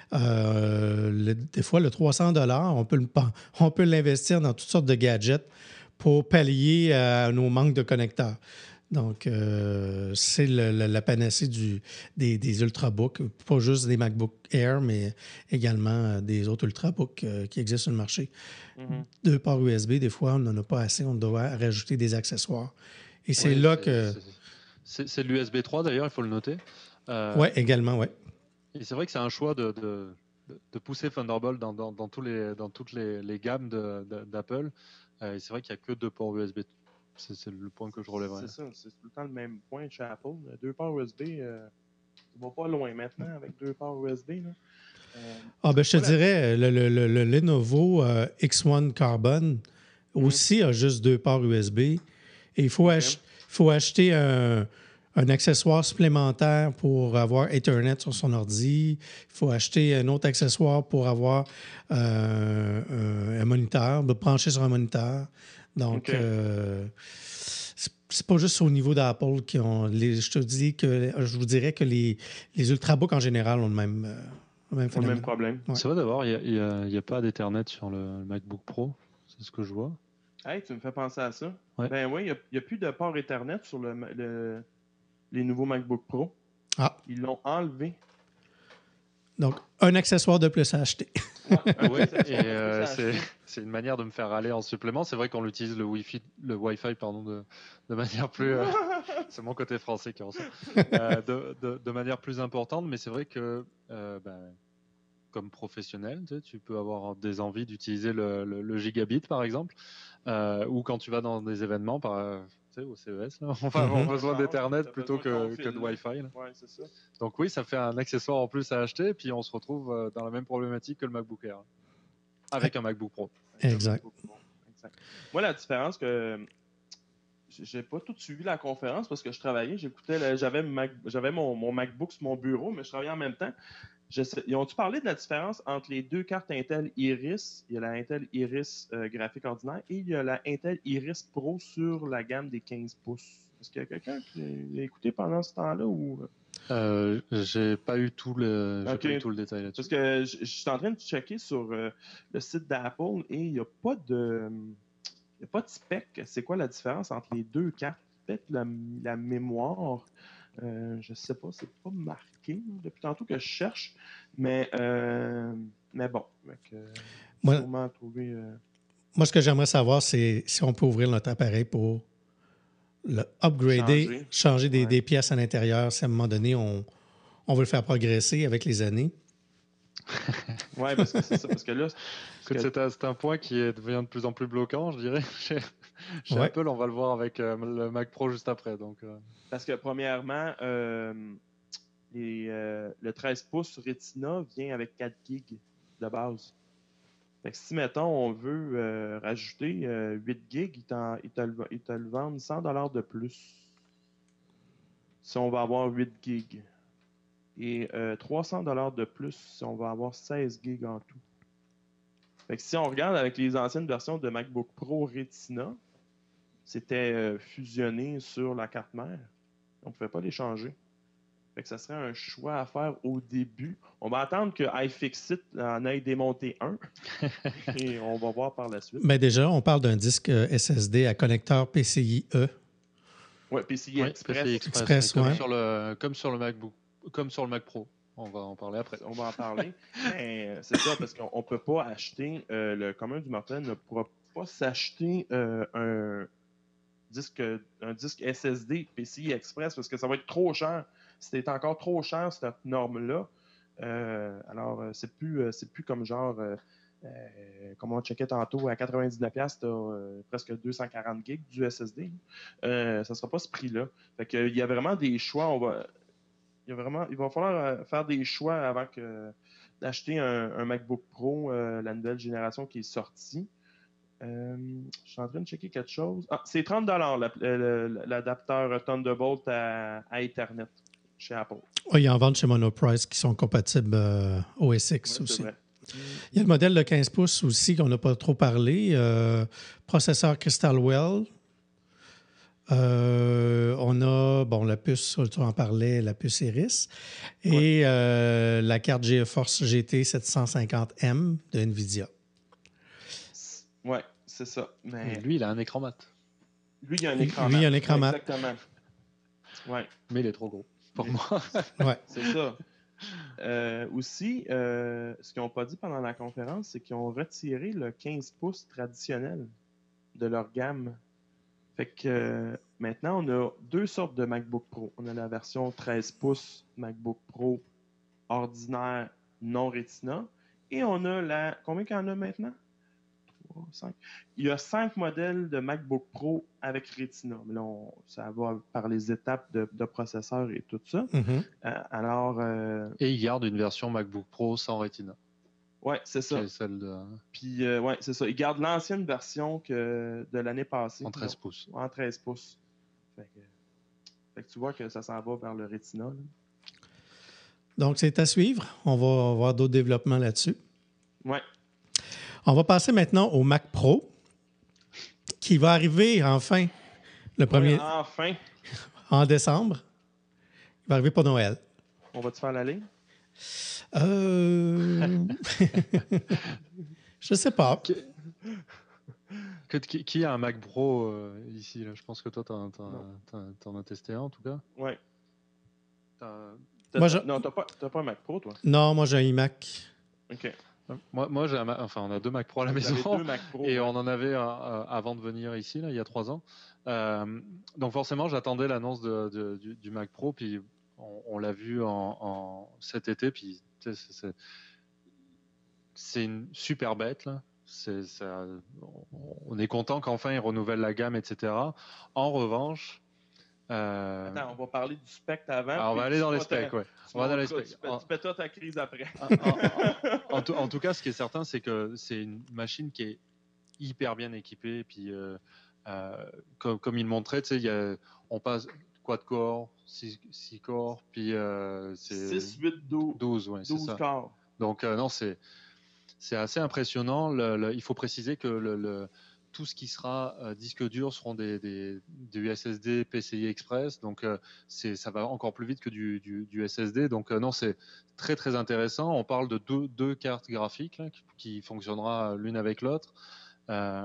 Euh, le, des fois, le trois cents dollars, on peut, on peut l'investir dans toutes sortes de gadgets pour pallier à nos manques de connecteurs. Donc, euh, c'est le, le, la panacée du, des, des Ultrabooks, pas juste des MacBook Air, mais également des autres Ultrabooks euh, qui existent sur le marché. Mm-hmm. Deux ports U S B, des fois, on n'en a pas assez, on doit rajouter des accessoires. Et c'est oui, là que... C'est l'U S B trois, d'ailleurs, il faut le noter. Euh, oui, également, oui. Et c'est vrai que c'est un choix de, de, de pousser Thunderbolt dans, dans, dans, tous les, dans toutes les, les gammes d'Apple. Euh, et c'est vrai qu'il n'y a que deux ports U S B. C'est le point que je relèverais. C'est ça, c'est tout le temps le même point chez Apple. Deux ports U S B, euh, tu vas pas loin maintenant avec deux ports U S B. Là. Euh, ah ben je te voilà. dirais, le, le, le, le Lenovo euh, X un Carbon mm-hmm. aussi a juste deux ports U S B. Et il faut, okay. ach faut acheter un, un accessoire supplémentaire pour avoir Ethernet sur son ordi. Il faut acheter un autre accessoire pour avoir euh, un, un moniteur, de brancher sur un moniteur. Donc, okay. euh, c'est pas juste au niveau d'Apple qui ont... Les, je te dis que je vous dirais que les, les Ultrabooks en général ont le même, euh, le même, le même problème. Ouais. C'est vrai d'abord, il n'y a, a, a pas d'Ethernet sur le MacBook Pro. C'est ce que je vois. Hey, tu me fais penser à ça. Ouais. Ben oui, il n'y a, a plus de port Ethernet sur le, le, les nouveaux MacBook Pro. Ah. Ils l'ont enlevé. Donc, un accessoire de plus à acheter. Ouais, ouais, et euh, c'est une manière de me faire aller en supplément. C'est vrai qu'on utilise le Wi-Fi, le Wi-Fi pardon, de, de manière plus... Euh, c'est mon côté français qui en sort. Euh, de, de, de manière plus importante, mais c'est vrai que... Euh, ben, comme professionnel. Tu sais, tu peux avoir des envies d'utiliser le, le, le gigabit, par exemple, euh, ou quand tu vas dans des événements, par, tu sais, au C E S, là, on va avoir Mhm. besoin d'Ethernet T'as plutôt besoin de ton que, fil, que de là. Wi-Fi. Là. Ouais, c'est ça. Donc oui, ça fait un accessoire en plus à acheter, puis on se retrouve euh, dans la même problématique que le MacBook Air, avec un MacBook Pro. Exact. exact. Moi, la différence que j'ai pas tout suivi la conférence parce que je travaillais, j'écoutais, le- j'avais, Mac, j'avais mon, mon MacBook sur mon bureau, mais je travaillais en même temps. Je sais, ils ont-tu parlé de la différence entre les deux cartes Intel Iris? Il y a la Intel Iris euh, graphique ordinaire et il y a la Intel Iris Pro sur la gamme des quinze pouces. Est-ce qu'il y a quelqu'un qui a écouté pendant ce temps-là ou... Euh, j'ai pas eu tout le, j'ai Ok. pas eu tout le détail là-dessus. Parce que je, je suis en train de checker sur euh, le site d'Apple et il n'y a pas de... Il n'y a pas de spec. C'est quoi la différence entre les deux cartes? Peut-être la, la mémoire. Euh, je ne sais pas, c'est pas marqué depuis tantôt que je cherche. Mais, euh, mais bon, donc, euh, Moi- sûrement trouver. euh, Moi, ce que j'aimerais savoir, c'est si on peut ouvrir notre appareil pour le upgrader, changer, Changer. des, Ouais. des pièces à l'intérieur. Si à un moment donné, on, on veut le faire progresser avec les années. Ouais, parce que c'est ça. Parce que là, parce Écoute, que- c'est un, c'est un point qui est, devient de plus en plus bloquant, je dirais. Chez, chez Ouais. Apple, on va le voir avec euh, le Mac Pro juste après. Donc, euh, parce que premièrement, euh, les, euh, le treize pouces Retina vient avec quatre gigs de base. Fait que si, mettons, on veut euh, rajouter euh, huit gigs, ils, t'en- ils te le, ils te le vendent cent dollars de plus. Si on va avoir huit gigs. Et euh, trois cents dollars de plus si on va avoir seize gigs en tout. Fait que si on regarde avec les anciennes versions de MacBook Pro Retina, c'était euh, fusionné sur la carte mère. On ne pouvait pas les changer. Fait que ça serait un choix à faire au début. On va attendre que iFixit en ait démonté un. Et on va voir par la suite. Mais déjà, on parle d'un disque euh, S S D à connecteur P C I E. Ouais, P C I oui, Express. P C I Express, Express, comme ouais. sur le, comme sur le MacBook, comme sur le Mac Pro. On va en parler après. On va en parler. Mais euh, c'est ça, parce qu'on ne peut pas acheter, euh, le commun du mortel ne pourra pas s'acheter euh, un, disque, un disque S S D P C I Express parce que ça va être trop cher. C'était encore trop cher, cette norme-là. Euh, alors, euh, c'est plus, euh, c'est plus comme genre, euh, euh, comme on checkait tantôt, à quatre-vingt-dix-neuf dollars, tu as euh, presque deux cent quarante gigs du S S D. Euh, ça ne sera pas ce prix-là. Fait que, il y a vraiment des choix. On va, il, y a vraiment, il va falloir euh, faire des choix avant que, d'acheter un, un MacBook Pro, euh, la nouvelle génération qui est sortie. Euh, je suis en train de checker quelque chose. Ah, c'est trente dollars l'adapteur Thunderbolt à, à Ethernet chez Apple. Oui, il y en vente chez Monoprice qui sont compatibles euh, O S X Ouais, aussi. c'est vrai. Il y a le modèle de quinze pouces aussi qu'on n'a pas trop parlé. Euh, processeur Crystalwell. Euh, on a, bon, la puce, tu en parlais, la puce Iris. Et Ouais. euh, la carte GeForce G T sept cent cinquante M de NVIDIA. Ouais, c'est ça. Mais Et lui, il a un écran mat. lui, il y a un Lui, écran lui, mat. il y a un écran Ouais, mat. Exactement. Ouais, Mais il est trop gros pour Mais- moi. Ouais. c'est ça. Euh, aussi, euh, ce qu'ils n'ont pas dit pendant la conférence, c'est qu'ils ont retiré le quinze pouces traditionnel de leur gamme. Fait que euh, maintenant, on a deux sortes de MacBook Pro. On a la version treize pouces MacBook Pro ordinaire non Retina. Et on a la... Combien qu'il y en a maintenant? trois, cinq. Il y a cinq modèles de MacBook Pro avec Retina. Mais là, on- ça va par les étapes de, de processeur et tout ça. Mhm. Euh, alors, euh, Et il garde une version MacBook Pro sans Retina. ouais, c'est Qui ça. est celle de, Puis, euh, ouais, c'est ça. Ils gardent l'ancienne version que de l'année passée. en treize pouces. En treize pouces. Fait que, fait que tu vois que ça s'en va vers le Retina. Là. Donc, c'est à suivre. On va avoir d'autres développements là-dessus. Ouais. On va passer maintenant au Mac Pro, qui va arriver enfin le premier Ouais, enfin, en décembre. Il va arriver pour Noël. on va-tu faire la ligne? Euh... Je sais pas. Que- Qui, qui a un Mac Pro euh, ici là? Je pense que toi, t'en, t'en, Non. t'en, t'en as testé un en tout cas. Ouais. T'as- T'as- Moi, je- Non, t'as pas, t'as pas un Mac Pro, toi? Non, moi j'ai un iMac. OK. Moi, moi j'ai un Ma- enfin, on a deux Mac Pro à la Vous avez maison. deux Mac Pro. Et ouais. on en avait un, euh, avant de venir ici, là, il y a trois ans. Euh, donc forcément, j'attendais l'annonce de, de- du, du Mac Pro, puis on, on l'a vu en, en cet été. Puis tu sais, c'est- c'est- c'est une super bête, là. C'est, ça, on est content qu'enfin ils renouvellent la gamme, et cetera. En revanche, euh... attends, on va parler du spec avant. Alors, on va aller dans les specs, ta... ouais. On va dans les specs. Tu pètes toi ta crise après. en, en, en, tout, en tout cas, ce qui est certain, c'est que c'est une machine qui est hyper bien équipée. Et puis, euh, euh, comme, comme il montrait, tu sais, il y a, on passe quad-core, six corps, puis euh, c'est six, huit, douze. douze, ouais, c'est ça. corps. Donc, euh, non, c'est. C'est assez impressionnant. Le, le, il faut préciser que le, le, tout ce qui sera euh, disque dur seront des, des, des S S D P C I Express. Donc, euh, c'est, ça va encore plus vite que du, du, du S S D. Donc, euh, non, c'est très, très intéressant. On parle de deux, deux cartes graphiques là, qui, qui fonctionnera l'une avec l'autre. Euh,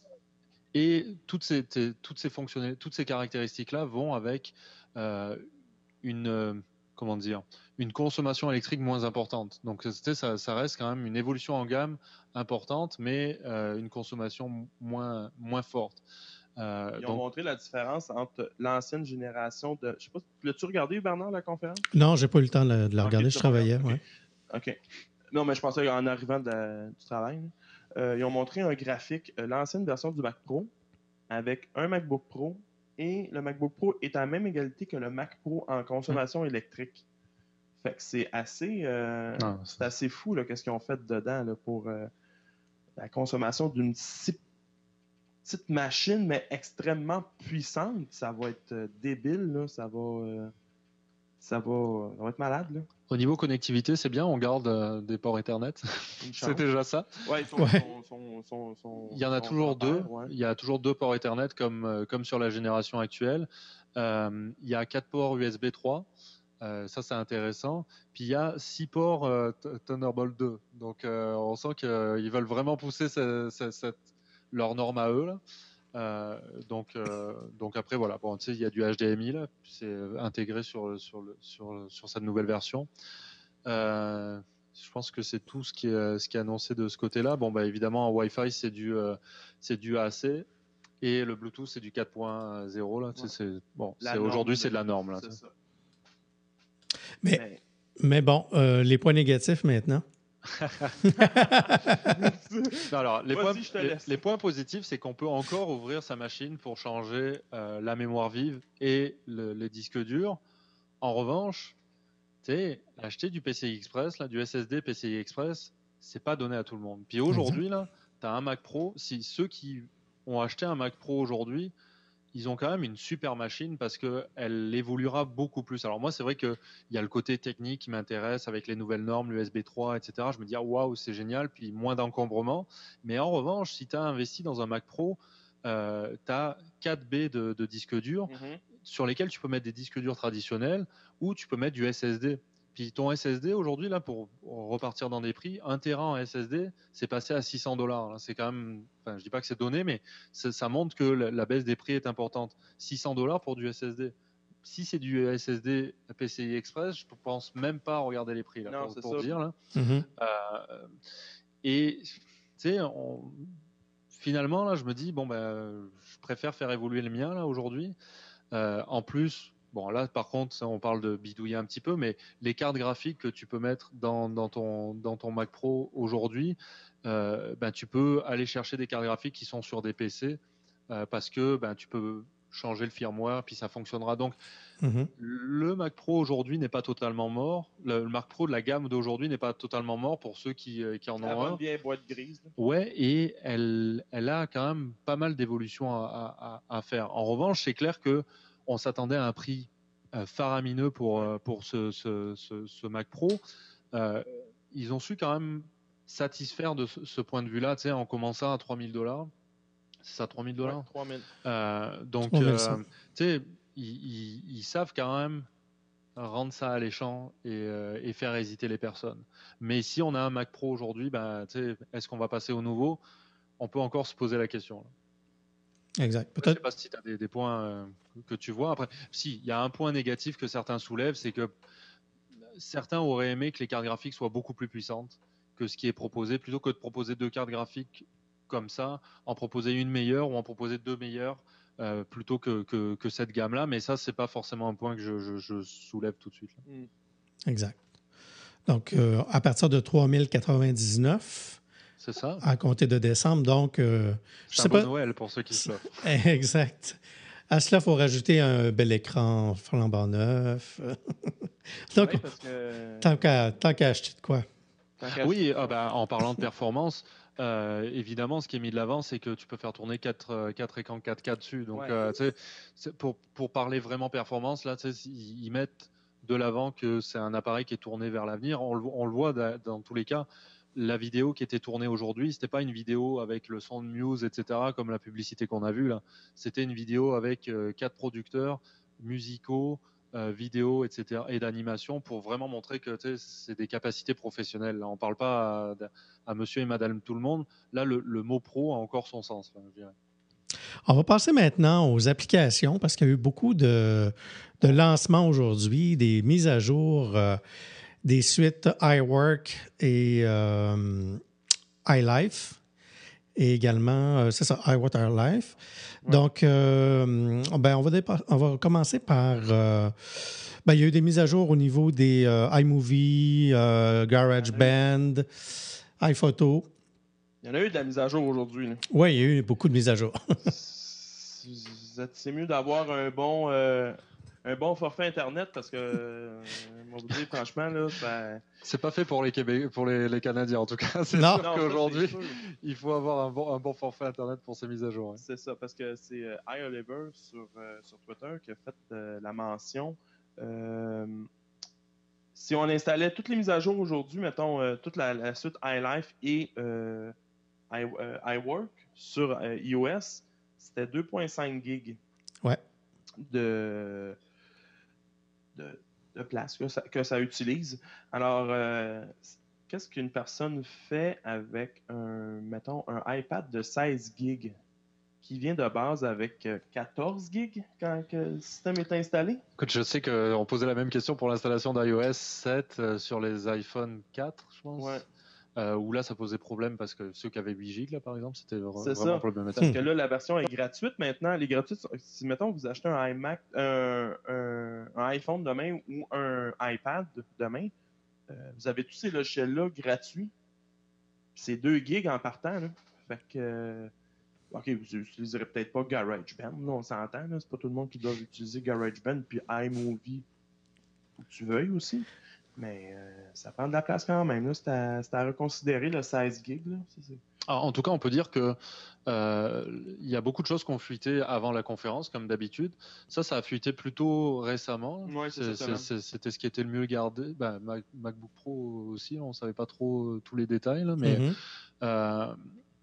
et toutes ces, toutes ces fonctionnalités, toutes ces caractéristiques-là vont avec euh, une... Euh, comment dire, une consommation électrique moins importante. Donc, ça, ça reste quand même une évolution en gamme importante, mais euh, une consommation moins, moins forte. Euh, Ils ont donc... montré la différence entre l'ancienne génération de... Je sais pas, l'as-tu regardé, Bernard, la conférence? Non, j'ai pas eu le temps de, de la regarder, okay, je travaillais. OK. Ouais. OK. Non, mais je pensais en arrivant de, du travail, euh, ils ont montré un graphique, euh, l'ancienne version du Mac Pro, avec un MacBook Pro, et le MacBook Pro est à la même égalité que le Mac Pro en consommation mmh. électrique. Fait que c'est assez, euh, non, c'est... c'est assez fou là, qu'est-ce qu'ils ont fait dedans là, pour euh, la consommation d'une si petite machine, mais extrêmement puissante. Ça va être euh, débile, là. Ça va, euh, ça va, ça va être malade. Là. Au niveau connectivité, c'est bien, on garde euh, des ports Ethernet. C'est déjà ça. Ouais, sont, ouais. Sont, sont, sont, sont, il y en a toujours deux. Ouais. Il y a toujours deux ports Ethernet comme, euh, comme sur la génération actuelle. Euh, il y a quatre ports U S B trois. Euh, ça, c'est intéressant. Puis il y a six ports euh, Thunderbolt deux. Donc euh, on sent qu'ils euh, veulent vraiment pousser cette, cette, cette, leur norme à eux. Là. Euh, donc, euh, donc après, voilà. Bon, tu sais, il y a du H D M I là, c'est intégré sur, sur, le, sur, sur cette nouvelle version. Euh, je pense que c'est tout ce qui est, ce qui est annoncé de ce côté-là. Bon, bah, évidemment, en Wi-Fi, c'est du, euh, c'est du A C. Et le Bluetooth, c'est du quatre point zéro. Là. Ouais. C'est, bon, c'est, aujourd'hui, c'est de la norme. Là, c'est ça. Mais, mais... mais bon, euh, les points négatifs maintenant. non, alors, les, points, les, les points positifs, c'est qu'on peut encore ouvrir sa machine pour changer euh, la mémoire vive et le, les disques durs. En revanche, tu sais, acheter du P C I Express, là, du S S D P C I Express, c'est pas donné à tout le monde. Puis aujourd'hui, là, tu as un Mac Pro. Si ceux qui ont acheté un Mac Pro aujourd'hui, ils ont quand même une super machine parce qu'elle évoluera beaucoup plus. Alors moi, c'est vrai qu'il y a le côté technique qui m'intéresse avec les nouvelles normes, l'U S B trois, et cetera. Je me dis, ah, waouh, c'est génial, puis moins d'encombrement. Mais en revanche, si tu as investi dans un Mac Pro, euh, tu as quatre B de, de disques durs mm-hmm. sur lesquels tu peux mettre des disques durs traditionnels ou tu peux mettre du S S D. Puis ton S S D aujourd'hui, là, pour repartir dans des prix, un téra en S S D, c'est passé à six cents dollars. C'est quand même, enfin, je dis pas que c'est donné, mais ça montre que la, la baisse des prix est importante. six cents dollars pour du S S D. Si c'est du S S D P C I Express, je pense même pas regarder les prix là, non, pour, c'est pour ça. dire là. Mm-hmm. Euh, et tu sais, finalement là, je me dis bon ben, je préfère faire évoluer le mien là aujourd'hui. Euh, en plus. Bon, là, par contre, ça, on parle de bidouiller un petit peu, mais les cartes graphiques que tu peux mettre dans, dans, ton, dans ton Mac Pro aujourd'hui, euh, ben, tu peux aller chercher des cartes graphiques qui sont sur des P C euh, parce que ben, tu peux changer le firmware, puis ça fonctionnera. Donc, mm-hmm. le Mac Pro aujourd'hui n'est pas totalement mort. Le, le Mac Pro de la gamme d'aujourd'hui n'est pas totalement mort pour ceux qui, qui en ont un. Une vieille boîte grise. Là. Ouais, et elle, elle a quand même pas mal d'évolutions à, à, à faire. En revanche, c'est clair que on s'attendait à un prix euh, faramineux pour, euh, pour ce, ce, ce, ce Mac Pro. Euh, ils ont su quand même satisfaire de ce, ce point de vue-là, tu sais, en commençant à trois mille dollars. C'est ça, trois mille dollars ouais, trois mille. Euh, donc, euh, tu sais, ils, ils, ils savent quand même rendre ça alléchant et, euh, et faire hésiter les personnes. Mais si on a un Mac Pro aujourd'hui, ben, tu sais, est-ce qu'on va passer au nouveau ? On peut encore se poser la question. Là. Exact. Peut-être. Je ne sais pas si tu as des, des points euh, que tu vois. Après, si, il y a un point négatif que certains soulèvent, c'est que certains auraient aimé que les cartes graphiques soient beaucoup plus puissantes que ce qui est proposé, plutôt que de proposer deux cartes graphiques comme ça, en proposer une meilleure ou en proposer deux meilleures euh, plutôt que, que, que cette gamme-là. Mais ça, c'est pas forcément un point que je, je, je soulève tout de suite. Là. Exact. Donc, euh, à partir de trois mille quatre-vingt-dix-neuf, C'est ça. à compter de décembre. Donc, euh, je C'est sais un beau pas. Noël pour ceux qui se l'offrent. Exact. À cela, il faut rajouter un bel écran flambant neuf. Donc, Oui, parce que... tant qu'à tant qu'à acheter de quoi. tant qu'à Oui, acheter- ah bah, en parlant de performance, euh, évidemment, ce qui est mis de l'avant, c'est que tu peux faire tourner quatre écrans quatre K dessus. Donc, Ouais. euh, tu sais, c'est- pour, pour parler vraiment performance, là, tu sais, ils, ils mettent de l'avant que c'est un appareil qui est tourné vers l'avenir. On, le- on le voit da- dans tous les cas. La vidéo qui était tournée aujourd'hui, c'était pas une vidéo avec le son de Muse, et cetera, comme la publicité qu'on a vue là. C'était une vidéo avec euh, quatre producteurs musicaux, euh, vidéo, et cetera, et d'animation pour vraiment montrer que tu sais, c'est des capacités professionnelles. Là, on parle pas à, à monsieur et madame tout le monde. Là, le, le mot pro a encore son sens. Enfin, je dirais. On va passer maintenant aux applications parce qu'il y a eu beaucoup de, de lancements aujourd'hui, des mises à jour, euh, des suites iWork et euh, iLife. Et également, euh, c'est ça, iWork iLife. Ouais. Donc, euh, ben, on, va dépa- on va commencer par. euh, ben, il y a eu des mises à jour au niveau des euh, iMovie, euh, GarageBand, iPhoto. Il y en a eu de la mise à jour aujourd'hui. là. Oui, il y a eu beaucoup de mises à jour. C'est c'est mieux d'avoir un bon euh, un bon forfait Internet parce que, euh, on va vous dire franchement, là, ça... C'est pas fait pour les Québécois, pour les, les Canadiens en tout cas. C'est Non. sûr Non, ça, qu'aujourd'hui, c'est sûr. il faut avoir un bon, un bon forfait internet pour ces mises à jour. hein. C'est ça, parce que c'est euh, iOliver sur, euh, sur Twitter qui a fait euh, la mention. Euh, si on installait toutes les mises à jour aujourd'hui, mettons euh, toute la, la suite iLife et euh, I, euh, iWork sur euh, iOS, c'était deux virgule cinq gigs Ouais. de, de, de place que ça, que ça utilise. Alors, euh, qu'est-ce qu'une personne fait avec un, mettons, un iPad de seize gigs qui vient de base avec euh, quatorze gigs quand que le système est installé? Écoute, je sais qu'on posait la même question pour l'installation d'iOS sept euh, sur les iPhone quatre, je pense. Ouais. Euh, où là, ça posait problème parce que ceux qui avaient huit gigs, là, par exemple, c'était vra- C'est vraiment ça. problématique. Parce que là, la version est gratuite maintenant. Elle est gratuite. Si, mettons, vous achetez un iMac, un, un, un iPhone demain ou un iPad demain, euh, vous avez tous ces logiciels-là gratuits. C'est deux gigs en partant. Là. Fait que. euh, OK, vous n'utiliserez peut-être pas GarageBand. Là, on s'entend. Là. C'est pas tout le monde qui doit utiliser GarageBand puis iMovie. Faut que tu veuilles aussi. Mais euh, ça prend de la place quand même. Là. C'est, à, c'est à reconsidérer le seize gigs. Là. C'est, c'est... Alors, en tout cas, on peut dire que euh, il y a beaucoup de choses qui ont fuité avant la conférence, comme d'habitude. Ça, ça a fuité plutôt récemment. Ouais, c'est C'est- ça, c'est- c'est- C'était ce qui était le mieux gardé. Ben, Mac- MacBook Pro aussi, on savait pas trop euh, tous les détails, là, mais Mhm. euh,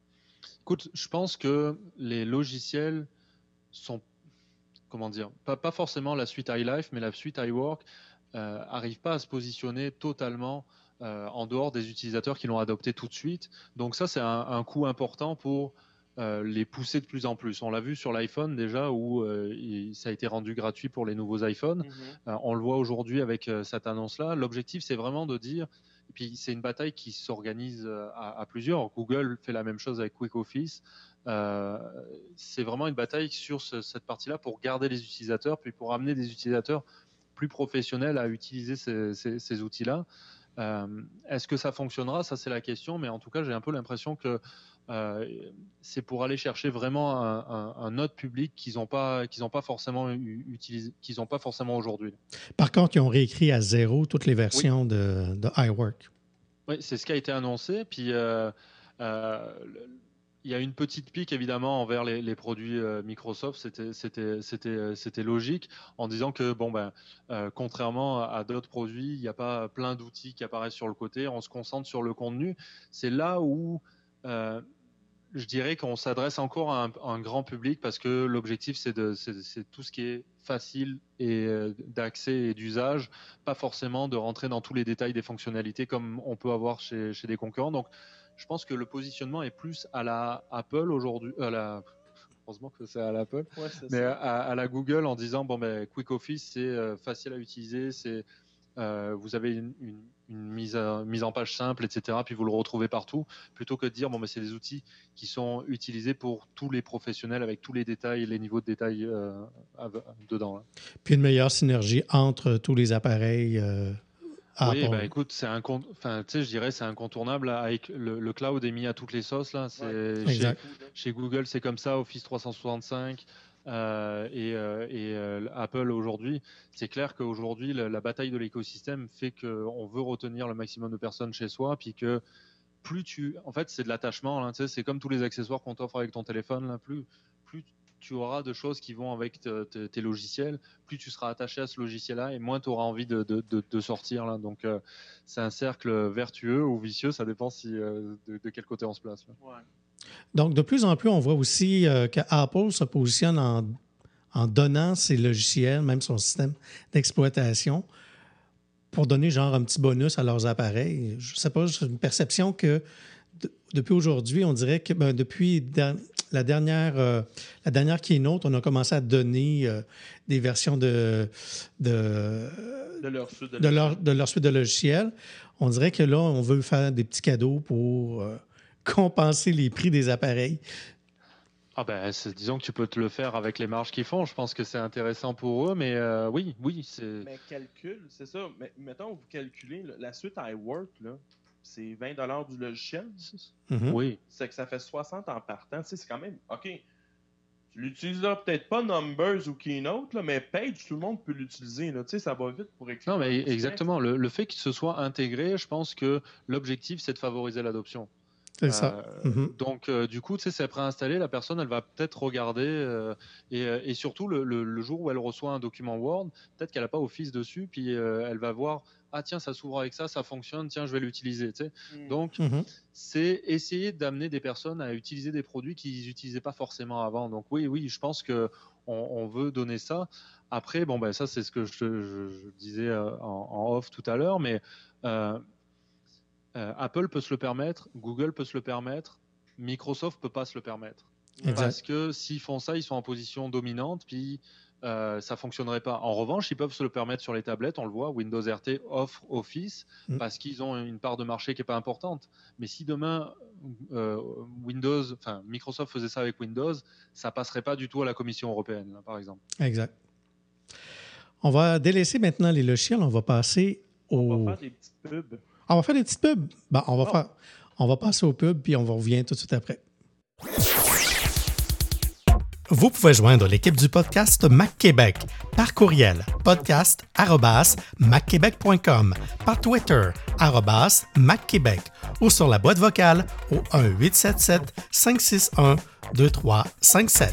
écoute, je pense que les logiciels sont, comment dire, pas, pas forcément la suite iLife, mais la suite iWork euh, arrive pas à se positionner totalement euh, en dehors des utilisateurs qui l'ont adopté tout de suite. Donc ça, c'est un, un coût important pour euh, les pousser de plus en plus. On l'a vu sur l'iPhone déjà, où euh, il- ça a été rendu gratuit pour les nouveaux iPhones. Mm-hmm. Euh, on le voit aujourd'hui avec euh, cette annonce-là. L'objectif, c'est vraiment de dire, et puis c'est une bataille qui s'organise euh, à, à plusieurs. Google fait la même chose avec Quick Office. Euh, c'est vraiment une bataille sur ce- cette partie-là pour garder les utilisateurs, puis pour amener des utilisateurs plus professionnels à utiliser ces, ces- ces outils-là. Euh, Est-ce que ça fonctionnera? Ça, c'est la question. Mais en tout cas, j'ai un peu l'impression que euh, c'est pour aller chercher vraiment un, un- un autre public qu'ils n'ont pas, qu'ils n'ont pas forcément u- utilisé, qu'ils n'ont pas forcément aujourd'hui. Par contre, ils ont réécrit à zéro toutes les versions de, de iWork. Oui, c'est ce qui a été annoncé. Puis euh, euh, le- il y a une petite pique évidemment envers les, les produits euh, Microsoft. C'était, c'était, c'était, euh, c'était logique en disant que bon ben, euh, contrairement à, à d'autres produits, il n'y a pas plein d'outils qui apparaissent sur le côté. On se concentre sur le contenu. C'est là où euh, je dirais qu'on s'adresse encore à un, à un grand public parce que l'objectif c'est, de, c'est, c'est tout ce qui est facile et euh, d'accès et d'usage, pas forcément de rentrer dans tous les détails des fonctionnalités comme on peut avoir chez, chez des concurrents. Donc, je pense que le positionnement est plus à la Apple aujourd'hui, à la, heureusement que c'est à l'Apple, Ouais, c'est mais ça. à, à la Google en disant bon ben Quick Office c'est euh, facile à utiliser, c'est euh, vous avez une, une, une mise, à, mise en page simple, et cetera. Puis vous le retrouvez partout, plutôt que de dire bon ben c'est des outils qui sont utilisés pour tous les professionnels avec tous les détails, les niveaux de détails euh, dedans. Là. Puis une meilleure synergie entre tous les appareils euh, Oui, Apple. bah écoute, c'est un enfin, tu sais, je dirais c'est incontournable avec le, le cloud est mis à toutes les sauces là. C'est Ouais. chez, Exact. chez Google, c'est comme ça, Office trois cent soixante-cinq euh, et, euh, et euh, Apple aujourd'hui. C'est clair qu'aujourd'hui la, la bataille de l'écosystème fait qu'on veut retenir le maximum de personnes chez soi, puis que plus tu, en fait, c'est de l'attachement. Là, tu sais, c'est comme tous les accessoires qu'on t'offre avec ton téléphone. Là, plus, plus tu auras de choses qui vont avec te, te, tes logiciels, plus tu seras attaché à ce logiciel-là et moins tu auras envie de, de, de, de sortir. Là. Donc, euh, c'est un cercle vertueux ou vicieux, ça dépend si, euh, de, de quel côté on se place. Là. Ouais. Donc, de plus en plus, on voit aussi euh, que Apple se positionne en, en donnant ses logiciels, même son système d'exploitation, pour donner genre un petit bonus à leurs appareils. Je ne sais pas, j'ai une perception que de, depuis aujourd'hui, on dirait que ben, depuis der, la, dernière, euh, la dernière keynote, on a commencé à donner euh, des versions de, de, De leur suite de, de, leur, de leur suite de logiciels. On dirait que là, on veut faire des petits cadeaux pour euh, compenser les prix des appareils. Ah ben, disons que tu peux te le faire avec les marges qu'ils font. Je pense que c'est intéressant pour eux, mais euh, oui, oui, c'est. Mais calcul, c'est ça. Mais mettons, vous calculez là, la suite iWork, là, c'est vingt dollars du logiciel. Mm-hmm. Oui. C'est que ça fait soixante en partant. Tu sais, c'est quand même OK. Tu l'utiliseras peut-être pas Numbers ou Keynote, là, mais Page, tout le monde peut l'utiliser. Là. Tu sais, ça va vite pour écrire. Non, mais exactement. Le, le fait que ce soit intégré, je pense que l'objectif, c'est de favoriser l'adoption. C'est ça. Euh, mm-hmm. Donc, euh, du coup, tu sais, c'est préinstallé, la personne, elle va peut-être regarder euh, et, et surtout le, le, le jour où elle reçoit un document Word, peut-être qu'elle n'a pas Office dessus, puis euh, elle va voir, ah tiens, ça s'ouvre avec ça, ça fonctionne, tiens, je vais l'utiliser. Tu sais. Mm. Donc, Mm-hmm. c'est essayer d'amener des personnes à utiliser des produits qu'ils n'utilisaient pas forcément avant. Donc, oui, oui, je pense que on, on veut donner ça. Après, bon, ben ça, c'est ce que je, je, je disais en, en off tout à l'heure, mais euh, Euh, Apple peut se le permettre, Google peut se le permettre, Microsoft peut pas se le permettre. Exact. Parce que s'ils font ça, ils sont en position dominante, puis euh, ça fonctionnerait pas. En revanche, ils peuvent se le permettre sur les tablettes, on le voit, Windows R T offre Office Mm. parce qu'ils ont une part de marché qui est pas importante. Mais si demain euh, Windows, enfin Microsoft faisait ça avec Windows, ça passerait pas du tout à la Commission européenne, là, par exemple. Exact. On va délaisser maintenant les logiciels, on va passer au... On va faire des petites pubs. On va faire des petites pubs. Ben, on, va Oh. faire... on va passer aux pubs, puis on va revient tout de suite après. Vous pouvez joindre l'équipe du podcast Mac Québec par courriel podcast arobase mac québec point com, par Twitter arobase Mac Québec ou sur la boîte vocale au un huit sept sept cinq six un deux trois cinq sept.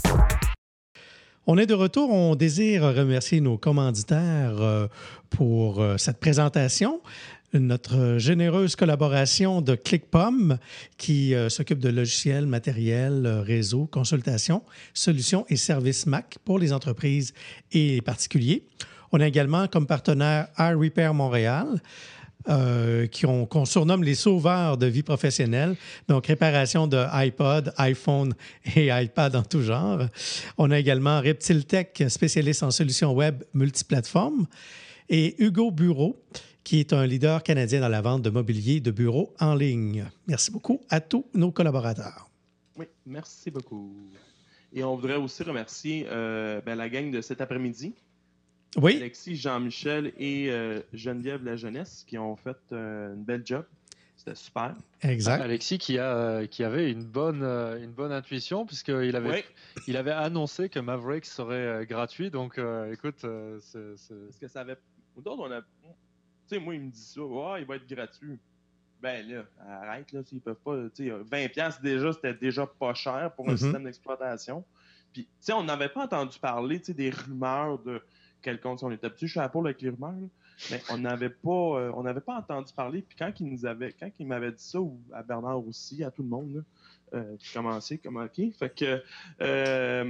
On est de retour. On désire remercier nos commanditaires euh, pour euh, cette présentation. Notre généreuse collaboration de ClickPom qui euh, s'occupe de logiciels, matériel, euh, réseau, consultation, solutions et services Mac pour les entreprises et les particuliers. On a également comme partenaire iRepair Montréal, euh, qui ont, qu'on surnomme les sauveurs de vie professionnelle, donc réparation de iPod, iPhone et iPad en tout genre. On a également Reptile Tech, spécialiste en solutions web multiplateformes, et Hugo Bureau, qui est un leader canadien dans la vente de mobilier de bureau en ligne. Merci beaucoup à tous nos collaborateurs. Oui, merci beaucoup. Et on voudrait aussi remercier euh, ben, la gang de cet après-midi. Oui. Alexis, Jean-Michel et euh, Geneviève La Jeunesse qui ont fait euh, une belle job. C'était super. Exact. Alexis qui, a, qui avait une bonne, une bonne intuition puisqu'il avait, Oui. il avait annoncé que Maverick serait gratuit. Donc, euh, écoute, euh, c'est, c'est... Parce que ça avait... D'autres, on a... Tu sais, moi, il me dit ça. Oh, il va être gratuit. Ben là, arrête, là. Ils peuvent pas... Tu sais, vingt dollars déjà, c'était déjà pas cher pour un Mm-hmm. système d'exploitation. Puis, tu sais, on n'avait pas entendu parler, tu sais, des rumeurs de quelconque... On était habitués chez Apple avec les rumeurs, là. Mais on n'avait pas, euh, on n'avait pas entendu parler. Puis quand il nous avait, quand il m'avait dit ça, ou à Bernard aussi, à tout le monde, là, euh, puis commencer, comme OK. Fait que, euh,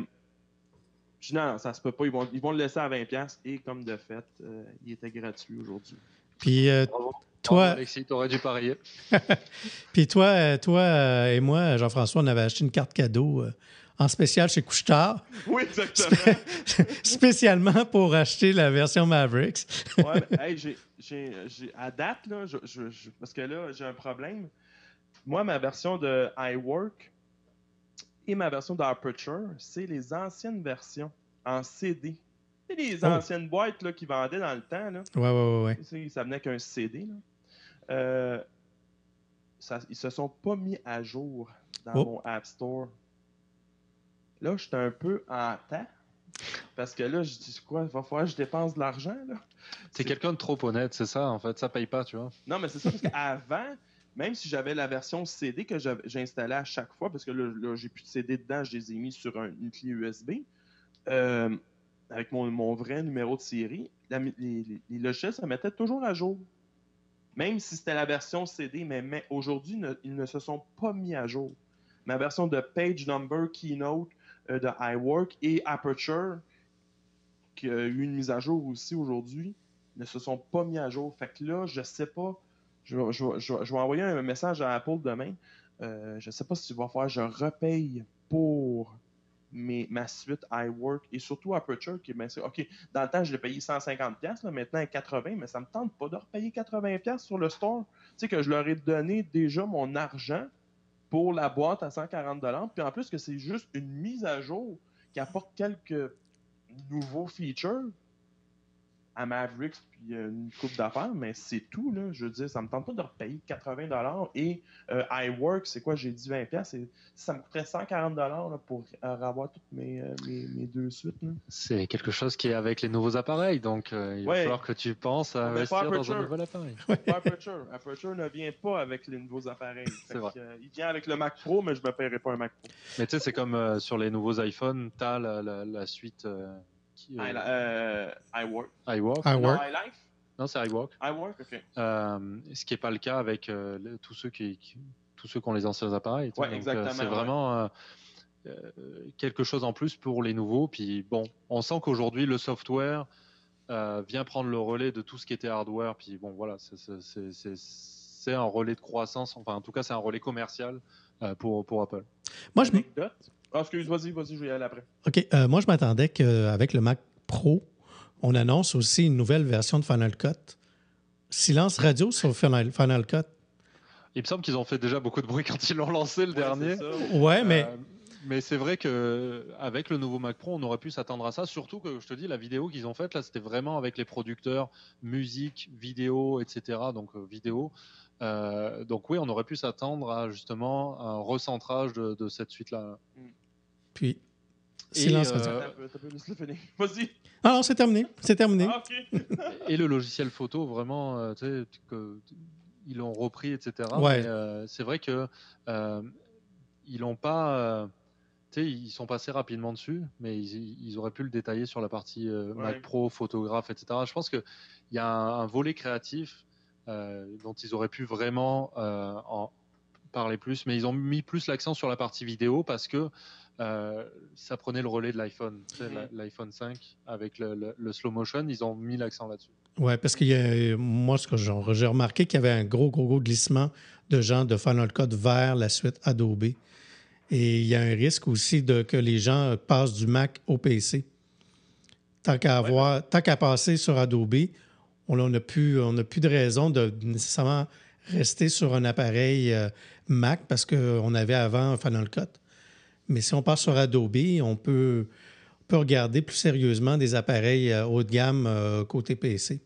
je dis non, ça se peut pas. Ils vont, ils vont le laisser à vingt dollars et comme de fait, euh, il était gratuit aujourd'hui. Puis euh, Bravo. toi, Bravo, Alexis, t'aurais dû parier. puis toi, toi euh, et moi, Jean-François, on avait acheté une carte cadeau euh, en spécial chez Couche-Tard. Oui, exactement. Spécialement pour acheter la version Mavericks. Ouais, mais, hey, j'ai, j'ai, j'ai, à date, là, je, je, je, parce que là, j'ai un problème. Moi, ma version de iWork et ma version d'Aperture, c'est les anciennes versions en C D. sais, les Oh. anciennes boîtes là, qui vendaient dans le temps, là, Ouais, ouais, ouais, ouais. tu sais, ça venait qu'un C D. Là. Euh, ça, ils se sont pas mis à jour dans Oh. mon App Store. Là, j'étais un peu en temps. Parce que là, je dis quoi? Il va falloir que je dépense de l'argent. Là. T'es C'est- quelqu'un de trop honnête, c'est ça, en fait. Ça paye pas, tu vois. Non, mais c'est ça, parce qu'avant, même si j'avais la version C D que j'avais- j'installais à chaque fois, parce que là, là, j'ai plus de C D dedans, je les ai mis sur un- une clé U S B, euh, avec mon, mon vrai numéro de série, la- les, les- les logiciels se mettaient toujours à jour. Même si c'était la version C D, mais, mais aujourd'hui, ne- ils ne se sont pas mis à jour. Ma version de Page Number, Keynote, euh, de iWork et Aperture, qui a eu une mise à jour aussi aujourd'hui, ne se sont pas mis à jour. Fait que là, je sais pas. Je vais, je vais- je vais- je vais envoyer un message à Apple demain. Euh, je sais pas si tu vas faire, je repaye pour mes, ma suite iWork et surtout Aperture qui est bien sûr. OK, dans le temps, je l'ai payé cent cinquante dollars, là, maintenant à quatre-vingts, mais ça me tente pas de repayer quatre-vingts dollars sur le store. Tu sais que je leur ai donné déjà mon argent pour la boîte à cent quarante dollars, puis en plus que c'est juste une mise à jour qui apporte quelques nouveaux features à Mavericks puis euh, une coupe d'affaires, mais c'est tout, là. Je veux dire, ça me tente pas de repayer quatre-vingts dollars et euh, iWork, c'est quoi, j'ai dit vingt dollars, c'est, ça me coûterait cent quarante dollars là, pour euh, avoir toutes mes, euh, mes, mes deux suites. Là. C'est quelque chose qui est avec les nouveaux appareils, donc euh, il va Ouais. falloir que tu penses à On met pas investir dans Aperture. un nouvel appareil. Pas Aperture. Aperture ne vient pas avec les nouveaux appareils. C'est vrai. Que, euh, il vient avec le Mac Pro, mais je ne me paierai pas un Mac Pro. Mais tu sais, c'est comme euh, sur les nouveaux iPhones, tu as la, la, la suite euh, qui, euh, I, euh, iWork. iWork. iWork. Non, iLife? Non, c'est iWork. iWork, OK. Euh, ce qui n'est pas le cas avec euh, le- tous ceux qui, qui- tous ceux qui ont les anciens appareils. tu sais. Ouais, Donc, exactement, euh, c'est ouais. vraiment euh, euh, quelque chose en plus pour les nouveaux. Puis bon, on sent qu'aujourd'hui le software euh, vient prendre le relais de tout ce qui était hardware. Puis bon, voilà, c'est- c'est- c'est c'est- c'est un relais de croissance. Enfin, en tout cas, c'est un relais commercial euh, pour pour Apple. Moi, je, m- Anecdote. Ah, excuse, vas-y, vas-y, je vais y aller après. OK, euh, moi, je m'attendais qu'avec le Mac Pro, on annonce aussi une nouvelle version de Final Cut. Silence radio sur Final, Final Cut. Il me semble qu'ils ont fait déjà beaucoup de bruit quand ils l'ont lancé le Ouais, dernier. c'est ça. Ouais, mais Euh, mais c'est vrai que avec le nouveau Mac Pro, on aurait pu s'attendre à ça. Surtout que je te dis, la vidéo qu'ils ont faite là, c'était vraiment avec les producteurs musique, vidéo, et cetera. Donc euh, vidéo. Euh, donc oui, on aurait pu s'attendre à justement un recentrage de, de cette suite-là. puis Et, silence euh, radio. Attends un peu, attends un peu, laisse-le finir. Vas-y. Ah non, c'est terminé. C'est terminé. Ah, OK. Et le logiciel photo, vraiment, euh, tu sais, que ils l'ont repris, et cetera. Ouais. Mais euh, c'est vrai que euh, ils l'ont pas. euh, tu sais, ils sont passés rapidement dessus, mais ils, ils auraient pu le détailler sur la partie euh, Ouais. Mac Pro, photographe, et cetera. Je pense qu'il y a un, un volet créatif euh, dont ils auraient pu vraiment euh, en parler plus, mais ils ont mis plus l'accent sur la partie vidéo parce que euh, ça prenait le relais de l'iPhone, tu sais, Mhm. la- l'iPhone cinq avec le, le- le slow motion, ils ont mis l'accent là-dessus. Ouais, parce que y a, moi, ce que j'ai j'ai remarqué qu'il y avait un gros, gros, gros glissement de gens de Final Cut vers la suite Adobe. Et il y a un risque aussi de que les gens passent du Mac au P C. Tant qu'à avoir, tant qu'à passer sur Adobe, on n'a plus, on n'a plus de raison de nécessairement rester sur un appareil euh, Mac parce qu'on avait avant Final Cut. Mais si on passe sur Adobe, on peut, on peut regarder plus sérieusement des appareils euh, haut de gamme euh, côté P C.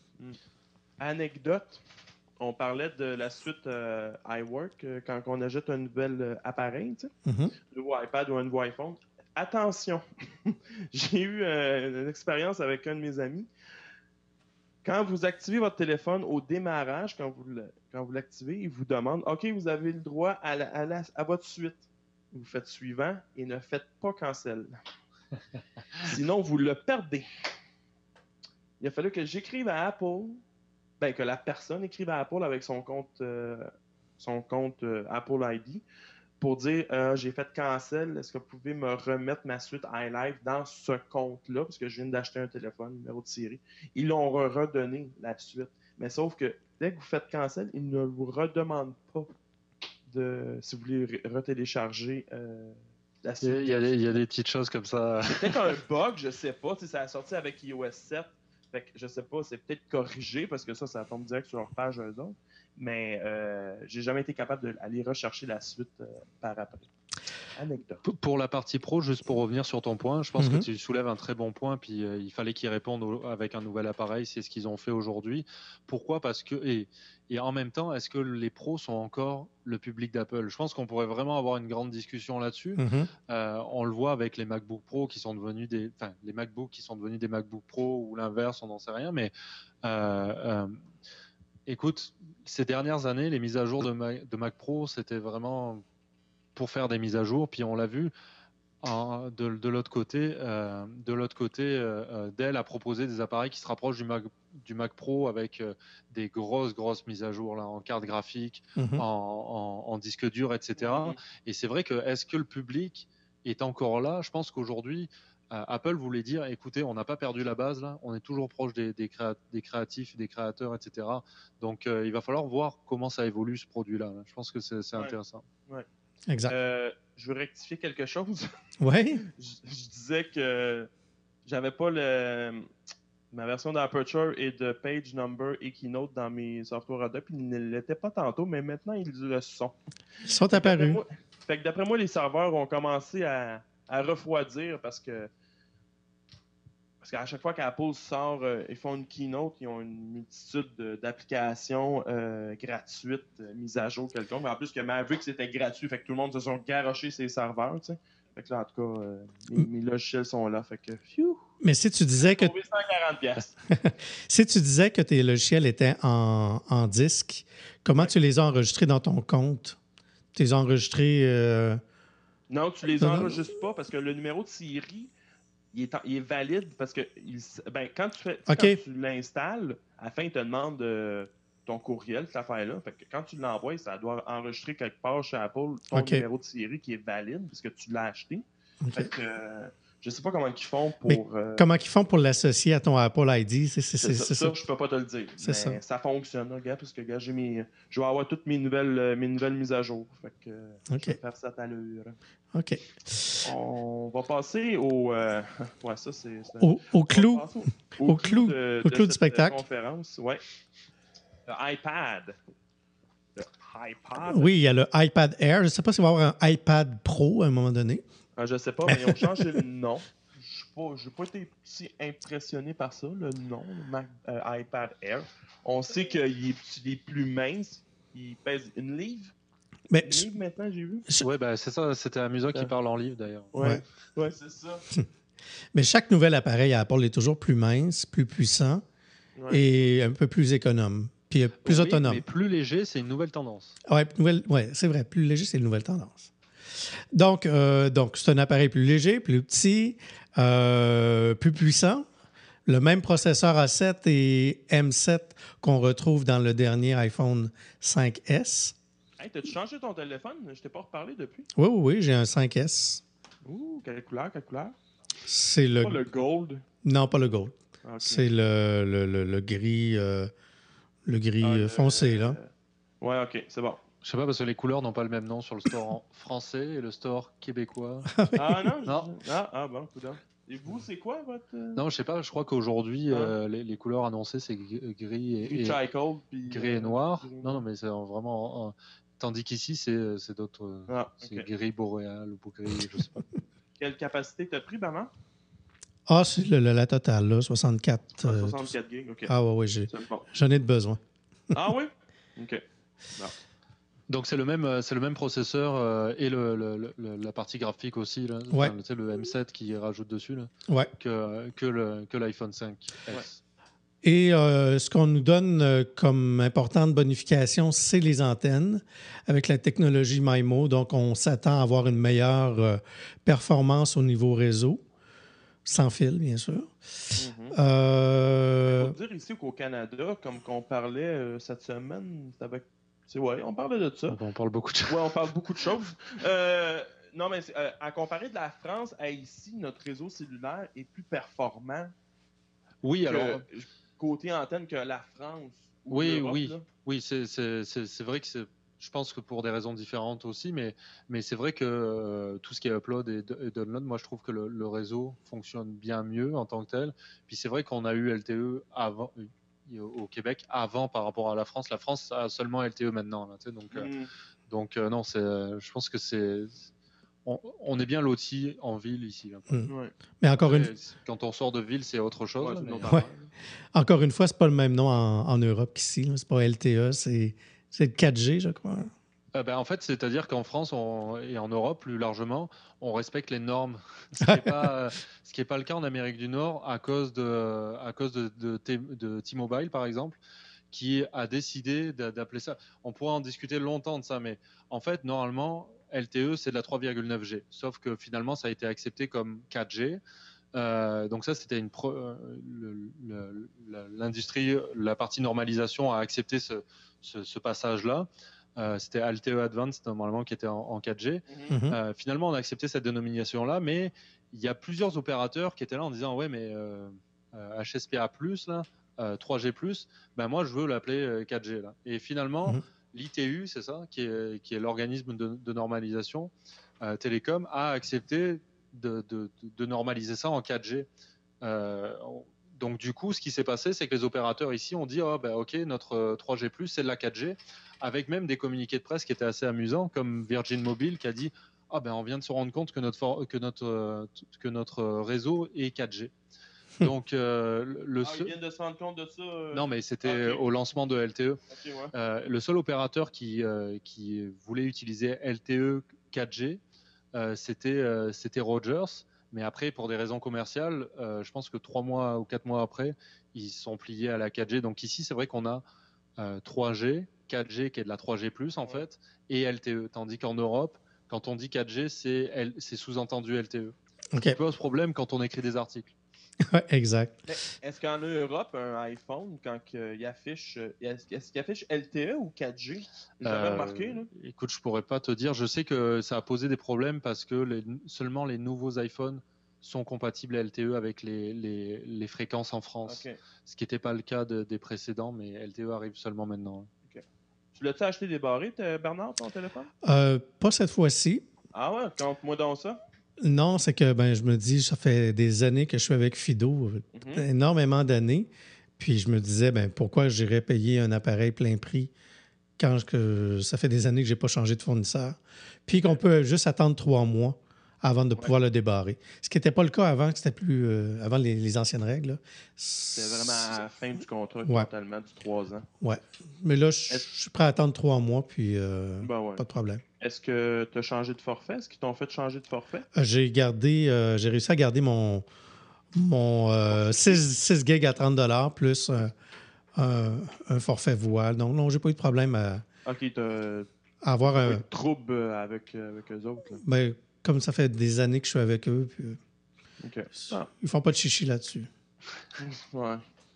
Anecdote. On parlait de la suite euh, iWork euh, quand on achète un nouvel euh, appareil, tu sais, Mhm. un nouveau iPad ou un nouveau iPhone. Attention, j'ai eu euh, une expérience avec un de mes amis. Quand vous activez votre téléphone au démarrage, quand vous, le- quand vous l'activez, il vous demande « OK, vous avez le droit à, la- à, la- à votre suite. » Vous faites suivant et ne faites pas cancel. Sinon, vous le perdez. Il a fallu que j'écrive à Apple, ben, que la personne écrive à Apple avec son compte, euh, son compte euh, Apple I D pour dire euh, j'ai fait cancel, est-ce que vous pouvez me remettre ma suite iLife dans ce compte-là, parce que je viens d'acheter un téléphone, numéro de série. Ils l'ont re- redonné, la suite. Mais sauf que dès que vous faites cancel, ils ne vous redemandent pas de si vous voulez re- retélécharger euh, la Il suite. y, a, il y a des- il y a des petites choses comme ça. C'est peut-être un bug, je sais pas. Tu sais, ça a sorti avec i O S sept. Fait que je sais pas, c'est peut-être corrigé parce que ça, ça tombe direct sur leur page eux autres. Mais euh, j'ai jamais été capable d'aller rechercher la suite euh, par après. Anecdote. Pour la partie pro, juste pour revenir sur ton point, je pense Mhm. que tu soulèves un très bon point, puis euh, il fallait qu'ils répondent au- avec un nouvel appareil, c'est ce qu'ils ont fait aujourd'hui. Pourquoi? Parce que, et, et en même temps, est-ce que les pros sont encore le public d'Apple? Je pense qu'on pourrait vraiment avoir une grande discussion là-dessus. Mhm. Euh, on le voit avec les MacBook Pro qui sont devenus des, enfin, les MacBook qui sont devenus des MacBook Pro ou l'inverse, on n'en sait rien, mais euh, euh, écoute, ces dernières années, les mises à jour de Mac, de Mac Pro, c'était vraiment pour faire des mises à jour, puis on l'a vu. En- de, de l'autre côté, euh, de l'autre côté, euh, euh, Dell a proposé des appareils qui se rapprochent du Mac, du Mac Pro avec euh, des grosses, grosses mises à jour là, en carte graphique, Mhm. en, en- en disque dur, et cetera. Mhm. Et c'est vrai que est-ce que le public est encore là? Je pense qu'aujourd'hui, euh, Apple voulait dire, écoutez, on n'a pas perdu la base là, on est toujours proche des, des, créa- des créatifs, des créateurs, et cetera. Donc euh, il va falloir voir comment ça évolue ce produit-là. Je pense que c'est c'est Ouais. intéressant. Ouais. Exact. Euh, je veux rectifier quelque chose. Oui. je, je disais que j'avais pas le, ma version d'Aperture et de Page Number et Keynote dans mes software Adobe. Ils ne l'étaient pas tantôt, mais maintenant ils le sont. Ils sont Fait que d'après apparus. moi- Fait que d'après moi, les serveurs ont commencé à, à refroidir parce que parce qu'à chaque fois qu'Apple sort, euh, ils font une keynote, ils ont une multitude de- d'applications euh, gratuites, euh, mises à jour quelconque. Mais en plus que Mavic c'était gratuit, fait que tout le monde se sont garoché ses serveurs, tu sais. Fait que là, en tout cas, euh, mes, mes logiciels sont là, fait que phew, Mais si tu disais que sauvé cent quarante piastres. si tu disais que tes logiciels étaient en, en disque, comment Ouais. tu les as enregistrés dans ton compte? Tu les as enregistrés. euh, Non, tu les Non, non. enregistres pas parce que le numéro de série, il est, en- il est valide parce que il s- ben, quand tu fais Ok. quand tu l'installes, à la fin, il te demande euh, ton courriel, cette affaire-là. Fait que quand tu l'envoies, ça doit enregistrer quelque part chez Apple ton Ok. numéro de série qui est valide parce que tu l'as acheté. Ok. Fait que euh, je sais pas comment ils font Mais pour. euh, Comment ils font pour l'associer à ton Apple I D? C'est c'est- c'est c'est- ça, c'est ça, ça. je peux pas te le dire. C'est Mais ça. ça fonctionne, là, gars, parce que gars, j'ai mes, je vais avoir toutes mes nouvelles, euh, mes nouvelles mises à jour. Fait que euh, Ok. je vais faire ça à l'heure. OK. On va passer au. euh, Ouais, ça, c'est. c'est un- Au, au On va clou. passer au, au clou- de, au de clou du cette, spectacle. euh, conférence. Ouais. Le iPad. Le iPad. Oui, il y a le iPad Air. Je ne sais pas s'il va y avoir un iPad Pro à un moment donné. Ah, je sais pas, mais ils ont changé le nom. Je n'ai pas, pas été si impressionné par ça, le nom, le Mac, euh, iPad Air. On sait qu'il est, il est plus mince. Il pèse une livre. Mais Une je- livre maintenant, j'ai vu. Ouais, bah, c'est ça, c'était amusant Ça. qu'il parle en livre d'ailleurs. Ouais. Ouais, c'est ça. mais chaque nouvel appareil à Apple est toujours plus mince, plus puissant Ouais. et un peu plus économe. Puis euh, plus Oui, autonome. mais plus léger, c'est une nouvelle tendance. Oui, nouvelle, ouais, c'est vrai. Plus léger, c'est une nouvelle tendance. Donc, euh, donc c'est un appareil plus léger, plus petit, euh, plus puissant. Le même processeur A sept et M sept qu'on retrouve dans le dernier iPhone cinq S. Hey, t'as-tu changé ton téléphone? Je t'ai pas reparlé depuis. Oui, oui, oui, j'ai un cinq S. Ouh, quelle couleur, quelle couleur? C'est le... Pas le gold. Non, pas le gold. Ok. C'est le, le, le, le gris, euh, le gris Ah, euh, le- foncé, là. Ouais, ok, c'est bon. Je sais pas parce que les couleurs n'ont pas le même nom sur le store en français et le store québécois. Ah non? Non. je- Ah, ah bon, coudonc. Et vous, c'est quoi votre. euh, Non, je sais pas, je crois qu'aujourd'hui, Ah. euh, les, les couleurs annoncées, c'est gris gris et, Gris et- charcoal, puis. gris et euh, noir. gris Non, non, mais c'est vraiment. euh, tandis qu'ici, c'est c'est d'autres. euh, Ah, c'est ok. gris boréal ou gris, je sais pas. Quelle capacité t'as pris, maman? Ah, c'est le- le- la totale, là, soixante-quatre. Ah, euh, soixante-quatre gigs, ok. Ah, oui, oui, j'ai- C'est bon. j'en ai de besoin. Ah oui? Ok. Bon. Donc c'est le même, euh, c'est le même processeur euh, et le, le- le- le- la partie graphique aussi, là, Ouais. enfin, tu sais, le M sept qui rajoute dessus là, Ouais. que, que, le, que l'iPhone cinq S. Ouais. Et euh, ce qu'on nous donne euh, comme importante bonification, c'est les antennes avec la technologie MIMO. Donc, on s'attend à avoir une meilleure euh, performance au niveau réseau, sans fil, bien sûr. Mhm. Euh, Faut dire ici qu'au Canada, comme qu'on parlait euh, cette semaine, c'est avec. C'est ouais, on parlait de ça. Donc, on parle beaucoup de choses. Ouais, on parle beaucoup de choses. Euh, non, mais c'est, euh, à comparer de la France à ici, notre réseau cellulaire est plus performant Oui, que- alors côté antenne que la France. ou oui, l'Europe, oui, là. oui, c'est c'est- c'est- c'est vrai que c'est. Je pense que pour des raisons différentes aussi, mais, mais c'est vrai que euh, tout ce qui est upload et, et download, moi je trouve que le, le réseau fonctionne bien mieux en tant que tel. Puis c'est vrai qu'on a eu L T E avant, euh, au Québec avant par rapport à la France. La France a seulement L T E maintenant. Là, tu sais, donc, euh, Mm. donc euh, non, c'est, je pense que c'est. on, on est bien loti en ville ici. Mm. Ouais. Mais encore une, Et quand on sort de ville, c'est autre chose. Ouais, là, c'est une mais- autre ouais. encore une fois, c'est pas le même nom en, en Europe qu'ici. Là. C'est pas L T E, c'est, c'est le quatre G, je crois. Euh, ben, en fait, c'est-à-dire qu'en France on- et en Europe, plus largement, on respecte les normes. Ce qui n'est pas, euh, ce qui est pas le cas en Amérique du Nord à cause de, à cause de, de, T- de T-Mobile, par exemple, qui a décidé d'a- d'appeler ça. On pourra en discuter longtemps de ça, mais en fait, normalement, L T E, c'est de la trois virgule neuf G. Sauf que finalement, ça a été accepté comme quatre G. Euh, donc ça, c'était une pro- euh, le- le- le- l'industrie, la partie normalisation a accepté ce, ce, ce passage-là. Euh, c'était L T E Advanced normalement qui était en, en quatre G. Mhm. Mhm. Euh, finalement, on a accepté cette dénomination-là, mais il y a plusieurs opérateurs qui étaient là en disant ouais, mais euh, euh, H S P A plus là, euh, trois G plus, ben moi je veux l'appeler euh, quatre G là. Et finalement, Mhm. l'I T U, c'est ça, qui est, qui est l'organisme de, de normalisation euh, télécom, a accepté de, de, de normaliser ça en quatre G. Euh, on- donc du coup, ce qui s'est passé, c'est que les opérateurs ici ont dit oh, ben, ok, notre euh, trois G plus, c'est de la quatre G, avec même des communiqués de presse qui étaient assez amusants, comme Virgin Mobile qui a dit ah ben on vient de se rendre compte que notre for- que notre euh, t- que notre euh, réseau est quatre G. Donc euh, le le Ah, ils seul- viennent de se rendre compte de ça. euh, non mais c'était Ok. au lancement de L T E. Ok, ouais. Euh, le seul opérateur qui euh, qui voulait utiliser L T E quatre G, euh, c'était euh, c'était Rogers. Mais après, pour des raisons commerciales, euh, je pense que trois mois ou quatre mois après, ils sont pliés à la quatre G. Donc ici, c'est vrai qu'on a euh, trois G, quatre G qui est de la trois G plus en Ouais. fait, et L T E. Tandis qu'en Europe, quand on dit quatre G, c'est L- c'est sous-entendu L T E. Ce qui OK. pose problème quand on écrit des articles. Ouais, exact. Mais est-ce qu'en Europe, un iPhone, quand que il affiche, euh, est-ce est-ce qu'il affiche L T E ou quatre G? J'ai jamais Euh, remarqué, là. Écoute, je pourrais pas te dire. Je sais que ça a posé des problèmes parce que les- seulement les nouveaux iPhones sont compatibles L T E avec les, les, les fréquences en France. Ok. Ce qui n'était pas le cas de- des précédents, mais L T E arrive seulement maintenant. Tu l'as-tu acheté débarré, t'as- Bernard, ton téléphone? Euh, pas cette fois-ci. Ah ouais, compte-moi donc ça. Non, c'est que ben, je me dis, ça fait des années que je suis avec Fido, euh, Mhm. énormément d'années. Puis je me disais, ben, pourquoi j'irais payer un appareil plein prix quand que ça fait des années que je n'ai pas changé de fournisseur. Puis qu'on peut juste attendre trois mois avant de Ouais. pouvoir le débarrer. Ce qui n'était pas le cas avant, que c'était plus euh, avant les, les anciennes règles. là. C'est vraiment à la fin du contrat, Ouais. totalement, du trois ans. Ouais. Mais là, je Est-ce- je suis prêt à attendre trois mois, puis euh, Ben ouais. pas de problème. Est-ce que tu as changé de forfait? Est-ce qu'ils t'ont fait changer de forfait? Euh, J'ai gardé, euh, j'ai réussi à garder mon, mon euh, six gigs à trente dollars plus euh, un, un forfait voile. Donc, non, j'ai pas eu de problème à, Ok, t'as à avoir pas eu un. de trouble euh, avec, euh, avec eux autres. Là. Ben, comme ça fait des années que je suis avec eux, puis, euh, Ok. Ah, ils font pas de chichi là-dessus. ouais.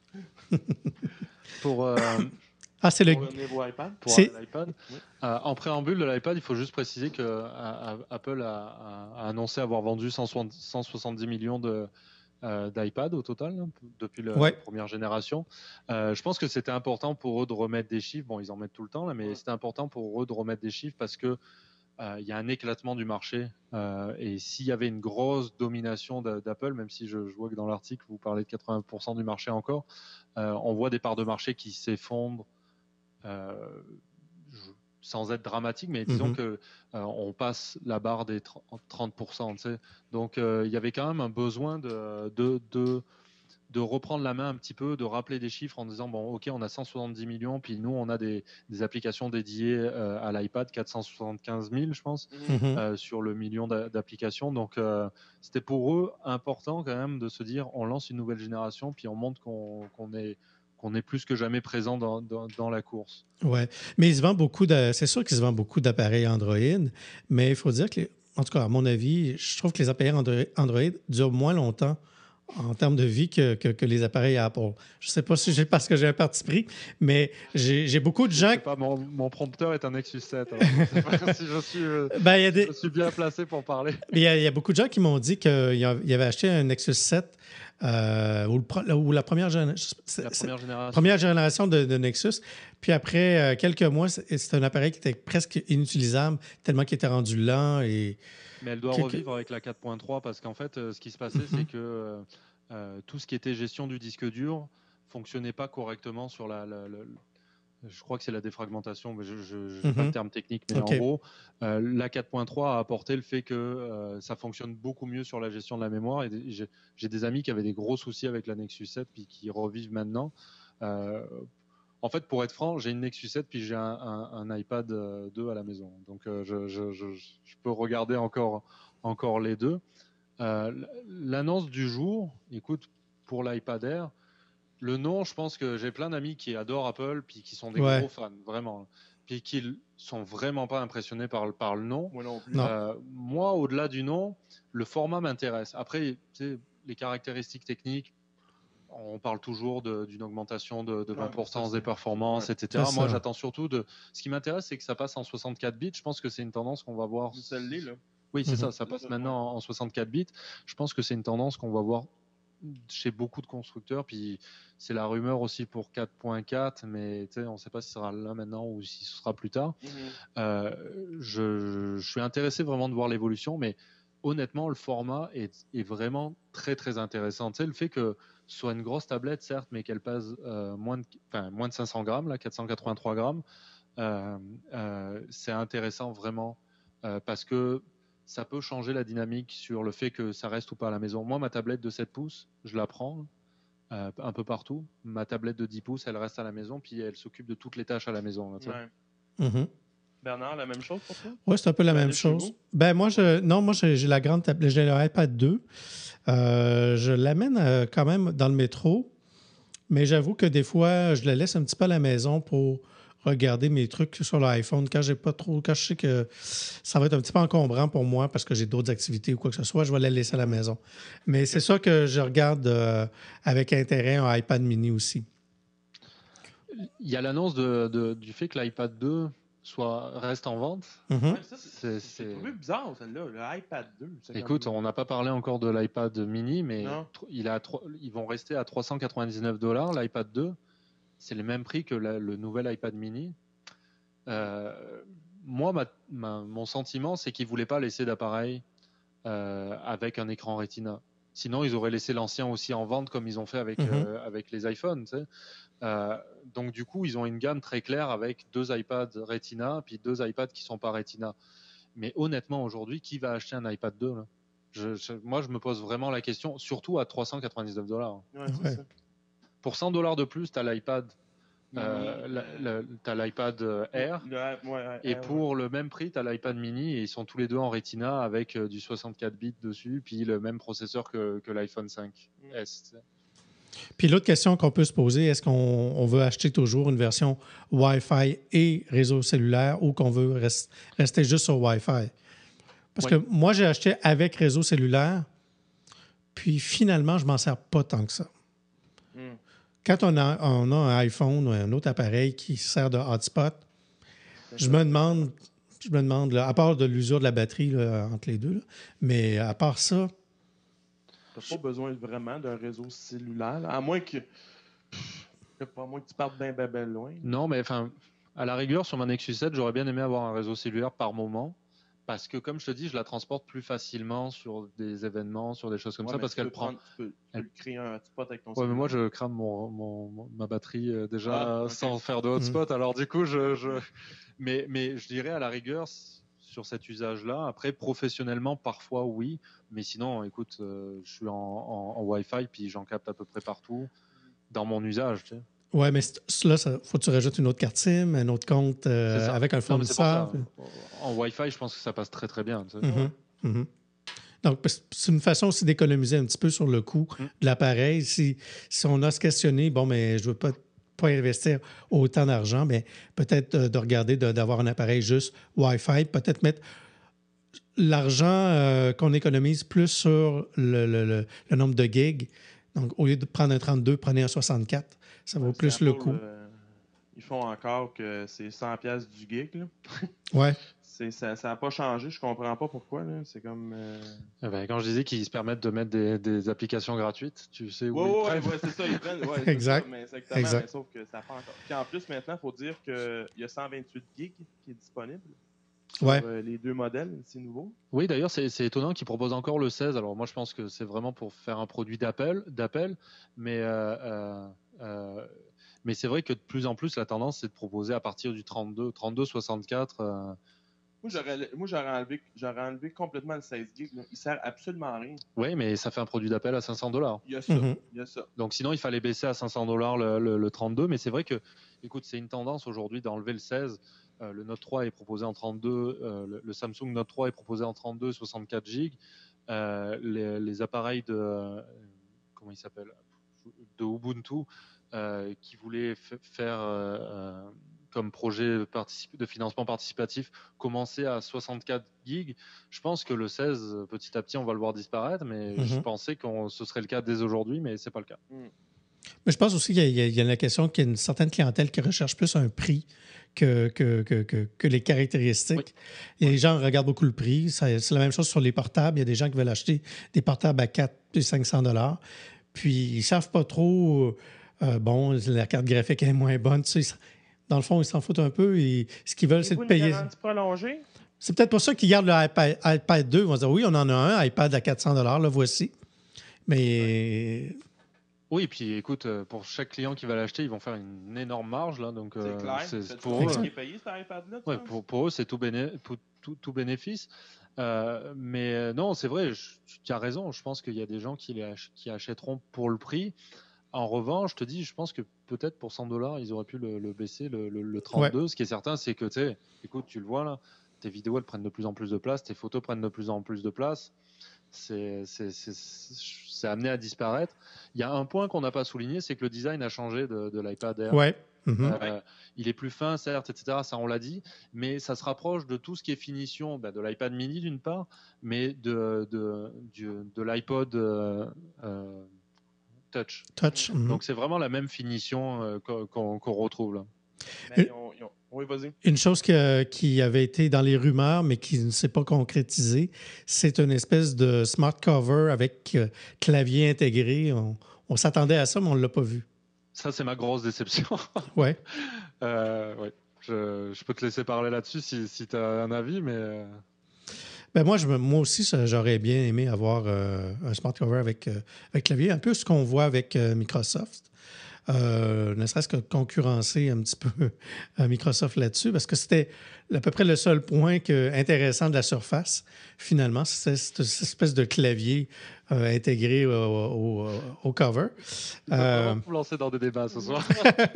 Pour, euh, Ah, c'est le. Pour le niveau iPad? pour C'est- l'iPad, Oui. euh, en préambule de l'iPad, il faut juste préciser que euh, euh, Apple a, a- a annoncé avoir vendu cent soixante- cent soixante-dix millions de, euh, d'iPad au total hein, depuis le- Ouais. la première génération. Euh, je pense que c'était important pour eux de remettre des chiffres. Bon, ils en mettent tout le temps là, mais Ouais. c'était important pour eux de remettre des chiffres parce que euh, il y a un éclatement du marché. Euh, et s'il y avait une grosse domination d'a- d'Apple, même si je, je vois que dans l'article vous parlez de quatre-vingts pour cent du marché encore, euh, on voit des parts de marché qui s'effondrent. Euh, je- sans être dramatique, mais disons Mhm. que euh, on passe la barre des trente pour cent. Tu sais. Donc euh, il y avait quand même un besoin de, de, de, de reprendre la main un petit peu, de rappeler des chiffres en disant bon ok on a cent soixante-dix millions, puis nous on a des, des applications dédiées euh, à l'iPad, quatre cent soixante-quinze mille je pense, Mhm. Mhm. euh, sur le million d'a- d'applications. Donc euh, c'était pour eux important quand même de se dire on lance une nouvelle génération, puis on montre qu'on qu'on est qu'on est plus que jamais présent dans, dans, dans la course. Ouais. Mais il se vend beaucoup de. C'est sûr qu'il se vend beaucoup d'appareils Android, mais il faut dire que, les- en tout cas, à mon avis, je trouve que les appareils Android, Android durent moins longtemps en termes de vie que, que, que les appareils Apple. Je ne sais pas si c'est parce que j'ai un parti pris, mais j'ai j'ai beaucoup de Je gens. sais pas, mon, mon prompteur est un Nexus sept. Alors je sais pas si je suis, euh, Ben, il y a des, je suis bien placé pour parler. il y a, il y a beaucoup de gens qui m'ont dit qu'ils avaient acheté un Nexus sept euh, ou, le pro- ou la première, géné- c'est- La c'est- première génération. première génération de, de Nexus. Puis après euh, quelques mois, c'est c'est un appareil qui était presque inutilisable tellement qu'il était rendu lent. Et... Mais elle doit que- revivre avec la quatre point trois parce qu'en fait, euh, ce qui se passait, Mhm. c'est que euh, euh, tout ce qui était gestion du disque dur fonctionnait pas correctement sur la, la- la- je crois que c'est la défragmentation, mais je n'ai Mhm. pas le terme technique, mais Ok. en gros, euh, la quatre point trois a apporté le fait que euh, ça fonctionne beaucoup mieux sur la gestion de la mémoire. Et des- j'ai j'ai des amis qui avaient des gros soucis avec la Nexus sept, puis qui revivent maintenant. Euh, en fait, pour être franc, j'ai une Nexus sept, puis j'ai un, un- un iPad euh, deux à la maison. Donc, euh, je, je- je- je peux regarder encore, encore les deux. Euh, L'annonce du jour, écoute, pour l'iPad Air, le nom, je pense que j'ai plein d'amis qui adorent Apple, puis qui sont des Ouais. gros fans, vraiment. Puis qui l- sont vraiment pas impressionnés par, le- par le nom. Moi non plus. Non. Euh, moi, au-delà du nom, le format m'intéresse. Après, tu sais, les caractéristiques techniques, on parle toujours de- d'une augmentation de, de Ouais, vingt pour cent mais ça, des c'est- performances, ouais. et cetera. C'est Moi, ça. j'attends surtout de. Ce qui m'intéresse, c'est que ça passe en soixante-quatre bits. Je pense que c'est une tendance qu'on va voir. Ça l'est, là. Oui, c'est Mhm. ça. Ça passe Ça, maintenant en soixante-quatre bits. Je pense que c'est une tendance qu'on va voir chez beaucoup de constructeurs. Puis c'est la rumeur aussi pour quatre point quatre, mais tu sais, on ne sait pas si ce sera là maintenant ou si ce sera plus tard. Mhm. Euh, je, je suis intéressé vraiment de voir l'évolution, mais honnêtement, le format est, est vraiment très très intéressant. Tu sais, le fait que ce soit une grosse tablette, certes, mais qu'elle pèse euh, moins, de, enfin, moins de cinq cents grammes, là, quatre cent quatre-vingt-trois grammes, euh, euh, c'est intéressant vraiment euh, parce que ça peut changer la dynamique sur le fait que ça reste ou pas à la maison. Moi, ma tablette de sept pouces, je la prends euh, un peu partout. Ma tablette de dix pouces, elle reste à la maison, puis elle s'occupe de toutes les tâches à la maison. Là, tu sais. Ouais. Mhm. Bernard, la même chose pour toi? Oui, c'est un peu la Tu vas même aller chez chose. vous? Ben moi, je, non, moi j'ai j'ai la grande tablette, j'ai l'iPad deux. Euh, je l'amène euh, quand même dans le métro, mais j'avoue que des fois, je la laisse un petit peu à la maison pour regarder mes trucs sur l'iPhone quand j'ai pas trop, quand je sais que ça va être un petit peu encombrant pour moi parce que j'ai d'autres activités ou quoi que ce soit, je vais la laisser à la maison. Mais c'est ça que je regarde euh, avec intérêt un iPad mini aussi. Il y a l'annonce de, de, du fait que l'iPad deux soit, reste en vente. Mhm. Ouais, ça, C'est- c'est c'est- j'ai trouvé bizarre, celle-là. Le iPad deux. c'est Écoute, comme... on n'a pas parlé encore de l'iPad mini, mais Non. tr- il a, tro- ils vont rester à trois cent quatre-vingt-dix-neuf dollars. L'iPad deux, c'est le même prix que la- le nouvel iPad mini. Euh, moi, ma- ma- mon sentiment, c'est qu'ils ne voulaient pas laisser d'appareil euh, avec un écran Retina. Sinon, ils auraient laissé l'ancien aussi en vente comme ils ont fait avec, Mhm. euh, avec les iPhones. Tu sais. Euh, donc, du coup, ils ont une gamme très claire avec deux iPads Retina puis deux iPads qui ne sont pas Retina. Mais honnêtement, aujourd'hui, qui va acheter un iPad deux là je, je, Moi, je me pose vraiment la question, surtout à trois cent quatre-vingt-dix-neuf dollars. Ouais, c'est Ouais. ça. Pour cent dollars de plus, tu as l'iPad euh, Mini, la- euh, la- t'as l'iPad euh, Air. le- ouais, ouais, Et Air, pour ouais. le même prix, tu as l'iPad mini et ils sont tous les deux en Retina avec euh, du soixante-quatre bits dessus, puis le même processeur que, que l'iPhone cinq S. tu sais. Puis l'autre question qu'on peut se poser, est-ce qu'on on veut acheter toujours une version Wi-Fi et réseau cellulaire ou qu'on veut res- rester juste sur Wi-Fi? Parce Oui. que moi, j'ai acheté avec réseau cellulaire, puis finalement, je m'en sers pas tant que ça. Mm. Quand on a, on a un iPhone ou un autre appareil qui sert de hotspot, je me demande, je me demande là, à part de l'usure de la batterie là, entre les deux, là, mais à part ça, T'as pas besoin vraiment d'un réseau cellulaire, là, à moins que. Pff, à moins que tu partes bien, bien, bien loin. Non, mais enfin, à la rigueur, sur ma Nexus sept, j'aurais bien aimé avoir un réseau cellulaire par moment. Parce que, comme je te dis, je la transporte plus facilement sur des événements, sur des choses comme Ouais, ça, mais parce tu peux qu'elle prend. prendre- Tu peux, tu elle- peux créer un hotspot avec ton Ouais, mais cellulaire. moi, je crame mon, mon- mon- ma batterie euh, déjà Ah, ok. sans faire de hotspot. Alors, du coup, je, je... Mais, mais je dirais à la rigueur, s- sur cet usage-là, après, professionnellement, parfois, oui. Mais sinon, écoute, euh, je suis en, en, en Wi-Fi, puis j'en capte à peu près partout dans mon usage. Tu sais. ouais, mais c'est- là, il faut que tu rajoutes une autre carte SIM, un autre compte euh, C'est ça. avec un Non, mais c'est pour ça. fournisseur. En Wi-Fi, je pense que ça passe très, très bien. tu sais. Mhm, mhm. Donc, parce- c'est une façon aussi d'économiser un petit peu sur le coût Mm. de l'appareil. Si, si on a se questionner, bon, mais je ne veux pas, pas investir autant d'argent, mais peut-être euh, de regarder de- d'avoir un appareil juste Wi-Fi, peut-être mettre l'argent euh, qu'on économise plus sur le, le- le- le nombre de gigs. Donc, au lieu de prendre un trente-deux, prenez un soixante-quatre. Ça vaut Ouais, plus c'est le Apple, coût. euh, ils font encore que c'est cent piastres du gig. Là. Ouais. C'est, ça n'a pas changé, je comprends pas pourquoi. Là. C'est comme. Euh... Eh ben, quand je disais qu'ils se permettent de mettre des, des applications gratuites, tu sais où Ouais, ils ouais, prennent. ouais, c'est ça, ils prennent. Ouais, c'est Exact. ça, mais exactement, Exact. mais sauf que ça pas encore. Puis en plus, maintenant, il faut dire qu'il y a cent vingt-huit gigs qui est disponible sur Ouais. euh, les deux modèles, c'est nouveau. Oui, d'ailleurs, c'est c'est étonnant qu'ils proposent encore le seize. Alors, moi, je pense que c'est vraiment pour faire un produit d'appel, d'appel. Mais, euh, euh, euh, Mais c'est vrai que de plus en plus, la tendance, c'est de proposer à partir du trente-deux, trente-deux soixante-quatre. Euh... Moi, j'aurais, moi j'aurais, enlevé, j'aurais enlevé complètement le seize gigs. Là. Il sert absolument à rien. Oui, mais ça fait un produit d'appel à cinq cents dollars. Il y a ça. Mm-hmm. Il y a ça. Donc sinon, il fallait baisser à cinq cents dollars le, le, le trente-deux. Mais c'est vrai que, écoute, c'est une tendance aujourd'hui d'enlever le seize. Euh, le Note trois est proposé en trente-deux. Euh, le, le Samsung Note trois est proposé en trente-deux, soixante-quatre gigs. Euh, les, les appareils de... Euh, comment il s'appelle de Ubuntu euh, qui voulaient f- faire euh, euh, comme projet particip- de financement participatif commencer à soixante-quatre gigs. Je pense que le seize, petit à petit, on va le voir disparaître, mais mm-hmm. je pensais que ce serait le cas dès aujourd'hui, mais c'est pas le cas. Mm. Mais je pense aussi qu'il y a, il y a la question qu'il y a une certaine clientèle qui recherche plus un prix que, que, que, que, que les caractéristiques. Oui. Et les gens regardent beaucoup le prix. Ça, c'est la même chose sur les portables. Il y a des gens qui veulent acheter des portables à quatre cents et cinq cents dollars. Puis, ils ne savent pas trop, euh, bon, la carte graphique est moins bonne. Tu sais, dans le fond, ils s'en foutent un peu. Et ce qu'ils veulent, c'est de payer. Prolongée? C'est peut-être pour ça qu'ils gardent le iPad, iPad deux. Ils vont dire, oui, on en a un, iPad à quatre cents dollars, le voici. Mais... Ouais. Oui, et puis écoute, pour chaque client qui va l'acheter, ils vont faire une énorme marge. Là, donc, c'est euh, clair. C'est, c'est pour eux, qui est payé cet iPad-là? Ouais, pour, pour eux, c'est tout, béné, tout, tout, tout bénéfice. Euh, mais euh, non, c'est vrai, je, tu as raison. Je pense qu'il y a des gens qui, les ach- qui achèteront pour le prix. En revanche, je te dis, je pense que peut-être pour cent dollars, ils auraient pu le, le baisser, le, le, le trente-deux. Ouais. Ce qui est certain, c'est que, tu sais, écoute, tu le vois là, tes vidéos, elles prennent de plus en plus de place, tes photos prennent de plus en plus de place. C'est, c'est, c'est, c'est amené à disparaître. Il y a un point qu'on n'a pas souligné, c'est que le design a changé de, de l'iPad Air. Ouais. Mm-hmm. Euh, il est plus fin, certes, et cetera. Ça, on l'a dit, mais ça se rapproche de tout ce qui est finition, ben, de l'iPad mini d'une part, mais de, de, de, de l'iPod euh, euh, Touch. Touch. Mm-hmm. Donc, c'est vraiment la même finition euh, qu'on, qu'on retrouve là. Mais on, on... Oui, vas-y. Une chose que, qui avait été dans les rumeurs, mais qui ne s'est pas concrétisée, c'est une espèce de smart cover avec euh, clavier intégré. On, on s'attendait à ça, mais on ne l'a pas vu. Ça, c'est ma grosse déception. Oui. euh, ouais. Je, je peux te laisser parler là-dessus si, si tu as un avis, mais... Euh... Ben moi, je, moi aussi, ça, j'aurais bien aimé avoir euh, un smart cover avec, euh, avec clavier, un peu ce qu'on voit avec euh, Microsoft. Euh, ne serait-ce que concurrencer un petit peu euh, Microsoft là-dessus, parce que c'était à peu près le seul point que, intéressant de la Surface, finalement, c'est cette, cette espèce de clavier euh, intégré au, au, au cover. Tu euh, vas vous lancer dans des débats ce soir.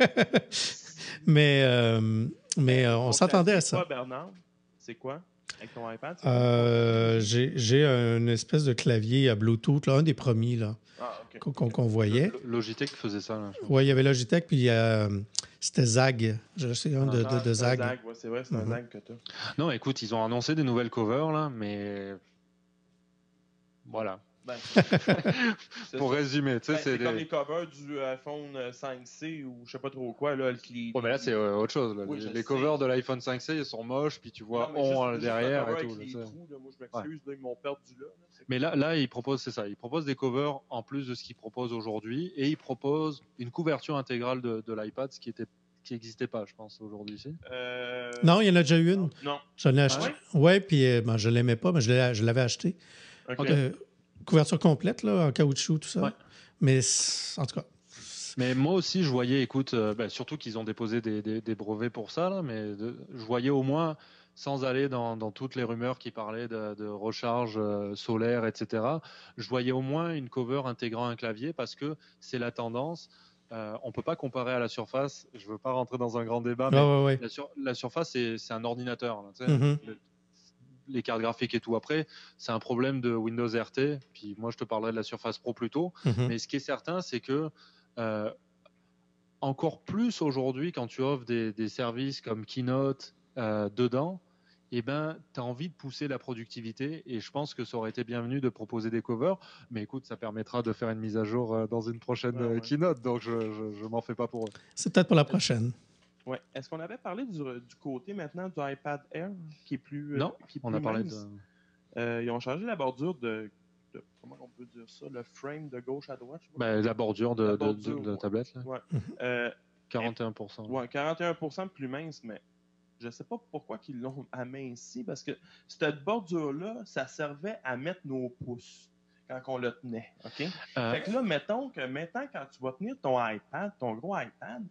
mais euh, mais euh, on Donc, s'attendait à ça. C'est quoi, Bernard? C'est quoi? Avec ton iPad? Euh, j'ai, j'ai une espèce de clavier à Bluetooth, là, un des premiers là, ah, okay. qu'on, qu'on voyait. Logitech faisait ça. Oui, il y avait Logitech, puis euh, c'était Zag. Je sais, un de, ah, de, de Zag. Zag. Ouais, c'est vrai, c'est mm-hmm. un Zag que tu as. Non, écoute, ils ont annoncé des nouvelles covers, là, mais voilà. Ben, pour ça. résumer, tu sais, ben, c'est, c'est des... comme les covers du iPhone cinq C ou je sais pas trop quoi là. Les... Ouais, mais là c'est euh, autre chose. Là. Oui, les les sais. covers de l'iPhone cinq C ils sont moches, puis tu vois on derrière et tout. Là, trous, là, moi je m'excuse, ouais. Là, ils m'ont perdu là. là mais là, là, ils proposent, c'est ça, ils proposent des covers en plus de ce qu'ils proposent aujourd'hui, et ils proposent une couverture intégrale de, de l'iPad, ce qui était qui n'existait pas, je pense, aujourd'hui ici. Euh... Non, il y en a déjà eu une. Non. Je l'ai acheté. Ah ouais, puis euh, ben, je l'aimais pas, mais je, l'ai, je l'avais acheté. Okay. Euh, couverture complète, là, en caoutchouc, tout ça. Ouais. Mais en tout cas. Mais moi aussi, je voyais, écoute, euh, ben, surtout qu'ils ont déposé des, des, des brevets pour ça, là, mais de, je voyais au moins, sans aller dans, dans toutes les rumeurs qui parlaient de, de recharge euh, solaire, et cetera, je voyais au moins une cover intégrant un clavier parce que c'est la tendance. Euh, on ne peut pas comparer à la Surface. Je ne veux pas rentrer dans un grand débat, mais oh, ouais, ouais. La, sur, la Surface, c'est, c'est un ordinateur. Là, tu sais, mm-hmm. le, les cartes graphiques et tout. Après, c'est un problème de Windows R T. Puis moi, je te parlerai de la Surface Pro plus tôt. Mm-hmm. Mais ce qui est certain, c'est que euh, encore plus aujourd'hui, quand tu offres des, des services comme Keynote euh, dedans, eh ben, tu as envie de pousser la productivité. Et je pense que ça aurait été bienvenu de proposer des covers. Mais écoute, ça permettra de faire une mise à jour euh, dans une prochaine ouais, ouais. Keynote. Donc, je ne m'en fais pas pour eux. C'est peut-être pour la prochaine. Ouais. Est-ce qu'on avait parlé du, du côté maintenant du iPad Air qui est plus. Non, qui est on plus a parlé mince. de. Euh, ils ont changé la bordure de, de. Comment on peut dire ça? Le frame de gauche à droite? Je sais pas. Ben, la bordure de, la bordure, de, de, de ouais. tablette. Là. Ouais. euh, quarante et un pour cent. Ouais, quarante et un pour cent plus mince, mais je ne sais pas pourquoi ils l'ont aminci parce que cette bordure-là, ça servait à mettre nos pouces quand on le tenait. OK? Euh... Fait que là, mettons que maintenant, quand tu vas tenir ton iPad, ton gros iPad,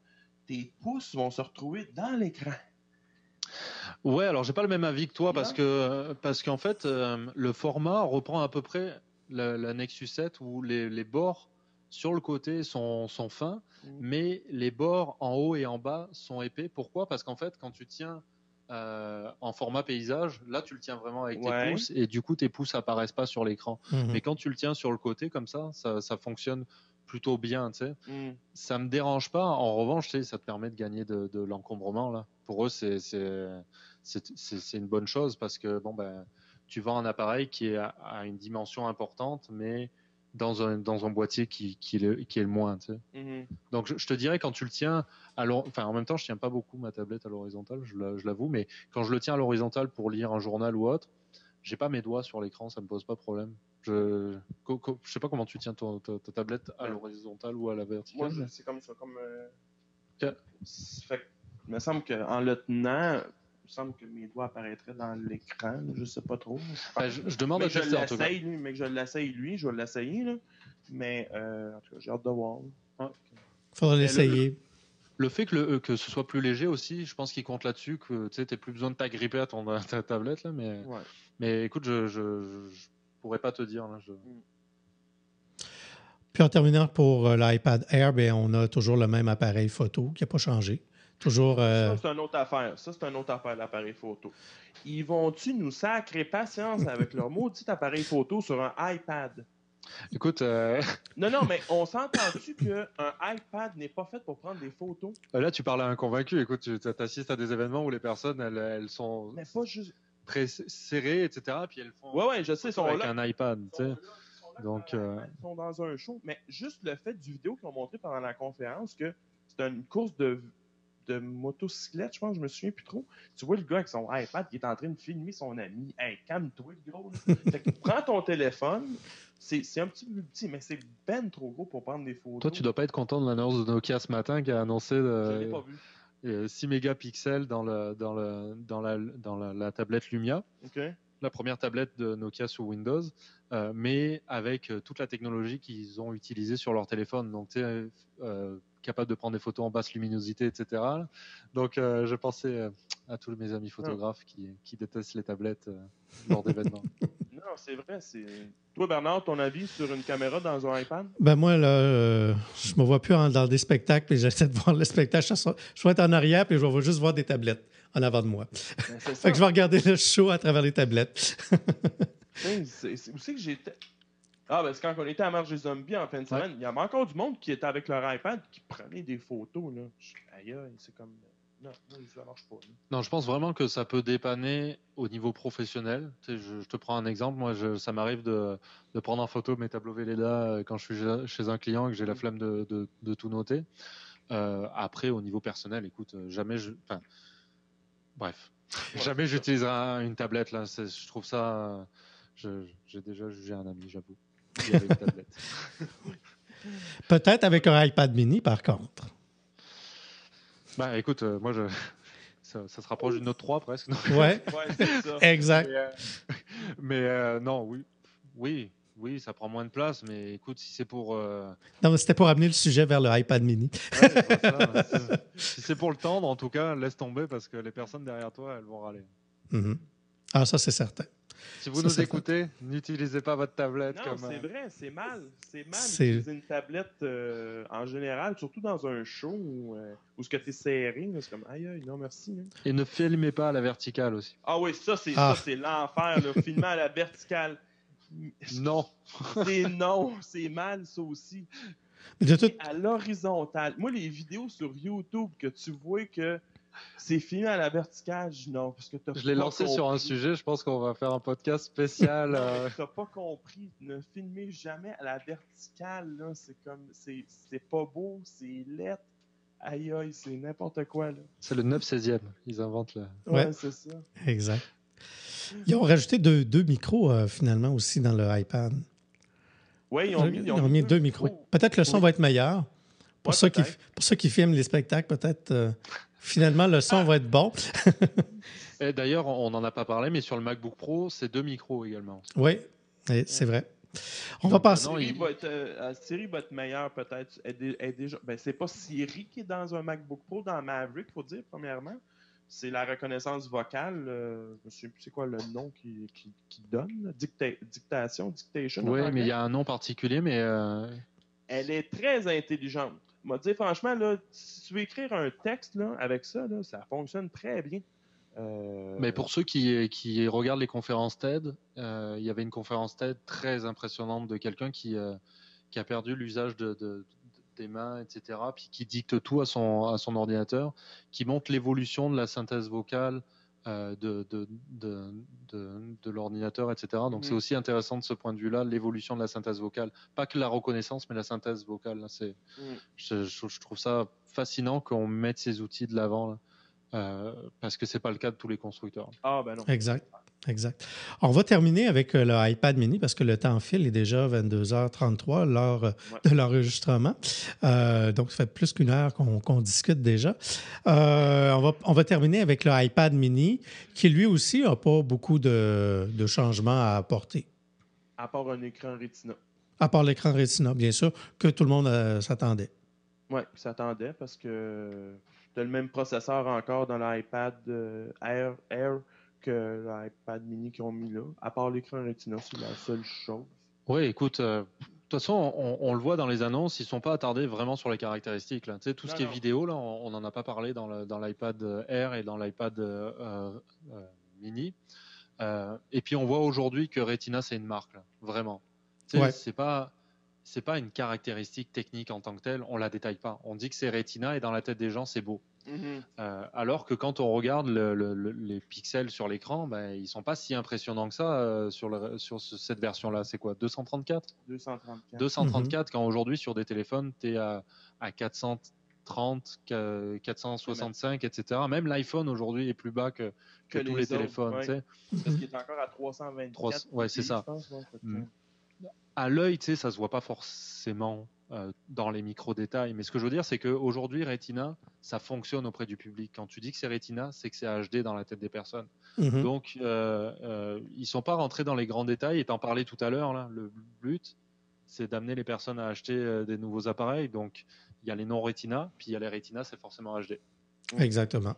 tes pouces vont se retrouver dans l'écran. Ouais, alors j'ai pas le même avis que toi Non. parce que parce qu'en fait euh, le format reprend à peu près la, la Nexus sept où les, les bords sur le côté sont, sont fins, Mm. mais les bords en haut et en bas sont épais. Pourquoi? Parce qu'en fait quand tu tiens euh, en format paysage, là tu le tiens vraiment avec Ouais. tes pouces et du coup tes pouces apparaissent pas sur l'écran. Mhm. Mais quand tu le tiens sur le côté comme ça, ça, ça fonctionne plutôt bien, tu sais. Mm. Ça me dérange pas. En revanche, tu sais, ça te permet de gagner de, de l'encombrement là. Pour eux, c'est c'est c'est c'est c'est une bonne chose parce que bon ben tu vends un appareil qui est à, à une dimension importante, mais dans un dans un boîtier qui qui est le, qui est le moins, tu sais. Mhm. Donc je, je te dirais quand tu le tiens à l'hor- enfin en même temps je tiens pas beaucoup ma tablette à l'horizontale, je la- je l'avoue, mais quand je le tiens à l'horizontale pour lire un journal ou autre, j'ai pas mes doigts sur l'écran, ça me pose pas de problème. Je co- co- je sais pas comment tu tiens ton, ta, ta tablette à Ouais. l'horizontale ou à la Moi, verticale. je- c'est comme ça. Comme, euh, Ok. c'est- fait que, il me semble qu'en le tenant, il me semble que mes doigts apparaîtraient dans l'écran. Je sais pas trop. Ben, je, je demande Mais à que je tester en tout cas. l'essaye, lui, mais que je l'essaye, lui, je vais l'essayer. Là. Mais euh, en tout cas, j'ai hâte de voir. Ouais. Faudra Mais l'essayer. Le fait que, le, que ce soit plus léger aussi, je pense qu'il compte là-dessus, que tu n'aies plus besoin de t'agripper à ton, à ta tablette. Là, mais, Ouais. mais écoute, je, je, je, je pourrais pas te dire. Là, je... Puis en terminant pour euh, l'iPad Air, ben, on a toujours le même appareil photo qui n'a pas changé. Toujours. euh, Ça, c'est une autre affaire. Ça, c'est une autre affaire, l'appareil photo. Ils vont-tu nous sacrer patience avec leur maudit appareil photo sur un iPad? Écoute, euh, Non, non, mais on s'entend-tu qu'un iPad n'est pas fait pour prendre des photos? là, tu parles à un convaincu. Écoute, tu assistes à des événements où les personnes, elles, elles sont Mais pas juste. très serrées, et cetera. Puis elles font Ouais, ouais, je sais, ils sont avec là. un iPad. Ils Tu sont sais. là, ils sont là Donc, dans euh, l'iPad, ils sont dans un show. Mais juste le fait du vidéo qu'ils ont montré pendant la conférence, que c'est une course de, de motocyclette, je pense, je me souviens plus trop. Tu vois le gars avec son iPad qui est en train de filmer son ami. Hey, calme-toi, le gros. Là. Fait que prends ton téléphone. C'est, c'est un petit peu plus petit, mais c'est ben trop gros pour prendre des photos. toi, tu dois pas être content de l'annonce de Nokia ce matin qui a annoncé Je euh, l'ai pas vu. euh, six mégapixels dans, le, dans, le, dans, la, dans la, la tablette Lumia. OK. La première tablette de Nokia sous Windows, euh, mais avec euh, toute la technologie qu'ils ont utilisée sur leur téléphone. Donc, tu sais, euh, capable de prendre des photos en basse luminosité, et cetera. Donc, euh, je pensais euh, à tous mes amis photographes qui, qui détestent les tablettes euh, lors d'événements. Non, c'est vrai. C'est... Toi, Bernard, ton avis sur une caméra dans un iPad? Ben moi, là, euh, je me vois plus en- dans des spectacles, puis j'essaie de voir le spectacle. Je, sors- je vais être en arrière, puis je vais juste voir des tablettes en avant de moi. Ben, c'est ça. Fait que je vais regarder le show à travers les tablettes. Hey, c'est, c'est aussi que j'étais. Ah, ben c'est quand on était à Marche des Zombies en fin de semaine, il y avait encore du monde qui était avec leur iPad qui prenait des photos. Là. Je- Aïe, aïe, c'est comme. Non, non, ça marche pas. Là. Non, je pense vraiment que ça peut dépanner au niveau professionnel. Tu sais, je, je te prends un exemple. Moi, je, ça m'arrive de, de prendre en photo mes tableaux Velleda euh, quand je suis chez- chez un client et que j'ai la flemme de, de, de tout noter. Euh, après, au niveau personnel, écoute, euh, jamais je. Enfin, bref, Ouais, jamais c'est ça. j'utiliserai un- une tablette. Là. C'est- Je trouve ça. euh, je- J'ai déjà jugé un ami, j'avoue. qui avait une tablette. Peut-être avec un iPad mini, par contre. Bah, écoute, euh, moi, je. Ça, ça se rapproche d'une Note trois presque. Non, Ouais, Ouais, c'est ça. exact. mais euh, mais, euh, non, oui, oui, oui, ça prend moins de place. Mais écoute, si c'est pour, euh, Non, mais c'était pour amener le sujet vers le iPad mini. ouais, je vois ça, c'est- si c'est pour le tendre, en tout cas, laisse tomber parce que les personnes derrière toi, elles vont râler. Mhm. Ah, ça, c'est certain. Si vous Ça, nous c'est écoutez, n'utilisez pas votre tablette Non, comme. c'est euh, vrai, c'est mal. C'est mal C'est- d'utiliser une tablette euh, en général, surtout dans un show où, euh, où ce que t'es serré, là, c'est comme aïe aïe, non merci. hein. Et ne filmez pas à la verticale aussi. Ah oui, ça c'est Ah. ça, c'est l'enfer, là, filmer à la verticale. Non. C'est non, c'est mal ça aussi. De toute, À l'horizontale. Moi, les vidéos sur YouTube que tu vois que c'est filmé à la verticale, je dis non, parce que t'as Je l'ai pas lancé sur un compris. sujet. Je pense qu'on va faire un podcast spécial. Non, euh, mais t'as pas compris. Ne filmez jamais à la verticale, là. C'est comme, c'est, c'est pas beau, c'est laid. Aïe aïe, c'est n'importe quoi, là. C'est le neuf seizième. Ils inventent le. Ouais, Ouais. c'est ça. exact. Ils ont rajouté deux, deux micros, euh, finalement, aussi dans le iPad. Ouais, ils ont mis, Ils ont mis deux micros. Peut-être le son Oui. va être meilleur. Pour, Ouais, ceux qui, peut-être. pour ceux qui filment les spectacles, peut-être, euh, finalement, le son Ah. va être bon. Et d'ailleurs, on n'en a pas parlé, mais sur le MacBook Pro, c'est deux micros également. Oui, et c'est vrai. On va passer. Siri, il... va être, euh, Siri va être meilleure peut-être. Elle, elle, elle déjà... ben, c'est pas Siri qui est dans un MacBook Pro, dans Maverick, il faut dire, premièrement. C'est la reconnaissance vocale. Euh, je ne sais plus c'est quoi le nom qui, qui, qui donne. Dicta... Dictation, dictation. Oui, mais il y a un nom particulier, mais... Euh... Elle est très intelligente. Moi, dire franchement, là, si tu veux écrire un texte là, avec ça, là, ça fonctionne très bien. Euh... Mais pour ceux qui, qui regardent les conférences TED, euh, il y avait une conférence TED très impressionnante de quelqu'un qui, euh, qui a perdu l'usage de, de, des mains, et cetera, puis qui dicte tout à son, à son ordinateur, qui montre l'évolution de la synthèse vocale euh, de, de, de, de, de l'ordinateur, et cetera. Donc mmh. c'est aussi intéressant de ce point de vue-là, l'évolution de la synthèse vocale. Pas que la reconnaissance, mais la synthèse vocale. Là, c'est, mmh. je, je, je trouve ça fascinant qu'on mette ces outils de l'avant, là. Euh, parce que c'est pas le cas de tous les constructeurs. Ah ben non. Exact, exact. On va terminer avec euh, le iPad mini parce que le temps file, est déjà vingt-deux heures trente-trois, l'heure euh, ouais. de l'enregistrement. Euh, donc, ça fait plus qu'une heure qu'on, qu'on discute déjà. Euh, on va, on va terminer avec le iPad mini qui, lui aussi, n'a pas beaucoup de, de changements à apporter. À part un écran Retina. À part l'écran Retina, bien sûr, que tout le monde euh, s'attendait. Oui, s'attendait parce que tu as le même processeur encore dans l'iPad euh, Air, Air que l'iPad mini qu'ils ont mis là. À part l'écran Retina, c'est la seule chose. Oui, écoute, euh, de toute façon, on, on le voit dans les annonces, ils ne sont pas attardés vraiment sur les caractéristiques. Là. Tu sais, tout non, ce qui non. est vidéo, là, on n'en a pas parlé dans, le, dans l'iPad Air et dans l'iPad euh, euh, mini. Euh, et puis, on voit aujourd'hui que Retina, c'est une marque, là, vraiment. Tu sais, ouais. c'est pas... c'est pas une caractéristique technique en tant que telle, on la détaille pas. On dit que c'est Retina et dans la tête des gens, c'est beau. Mm-hmm. Euh, alors que quand on regarde le, le, le, les pixels sur l'écran, ben, ils sont pas si impressionnants que ça euh, sur, le, sur ce, cette version-là. C'est quoi, deux cent trente-quatre deux cent trente-quatre deux cent trente-quatre mm-hmm. Quand aujourd'hui, sur des téléphones, tu es à, à quatre cent trente, quatre cent soixante-cinq, et cetera. Même l'iPhone aujourd'hui est plus bas que, que, que tous les, les téléphones. Ouais. Parce qu'il est encore à trois cent vingt-quatre. trois... Ouais, c'est ça. Pense, ouais, mm. À l'œil, tu sais, ça se voit pas forcément euh, dans les micro-détails. Mais ce que je veux dire, c'est qu'aujourd'hui, Retina, ça fonctionne auprès du public. Quand tu dis que c'est Retina, c'est que c'est H D dans la tête des personnes. Mm-hmm. Donc, euh, euh, ils sont pas rentrés dans les grands détails. Et t'en parlais tout à l'heure, là, le but, c'est d'amener les personnes à acheter euh, des nouveaux appareils. Donc, il y a les non-Retina, puis il y a les Retina, c'est forcément H D. Exactement.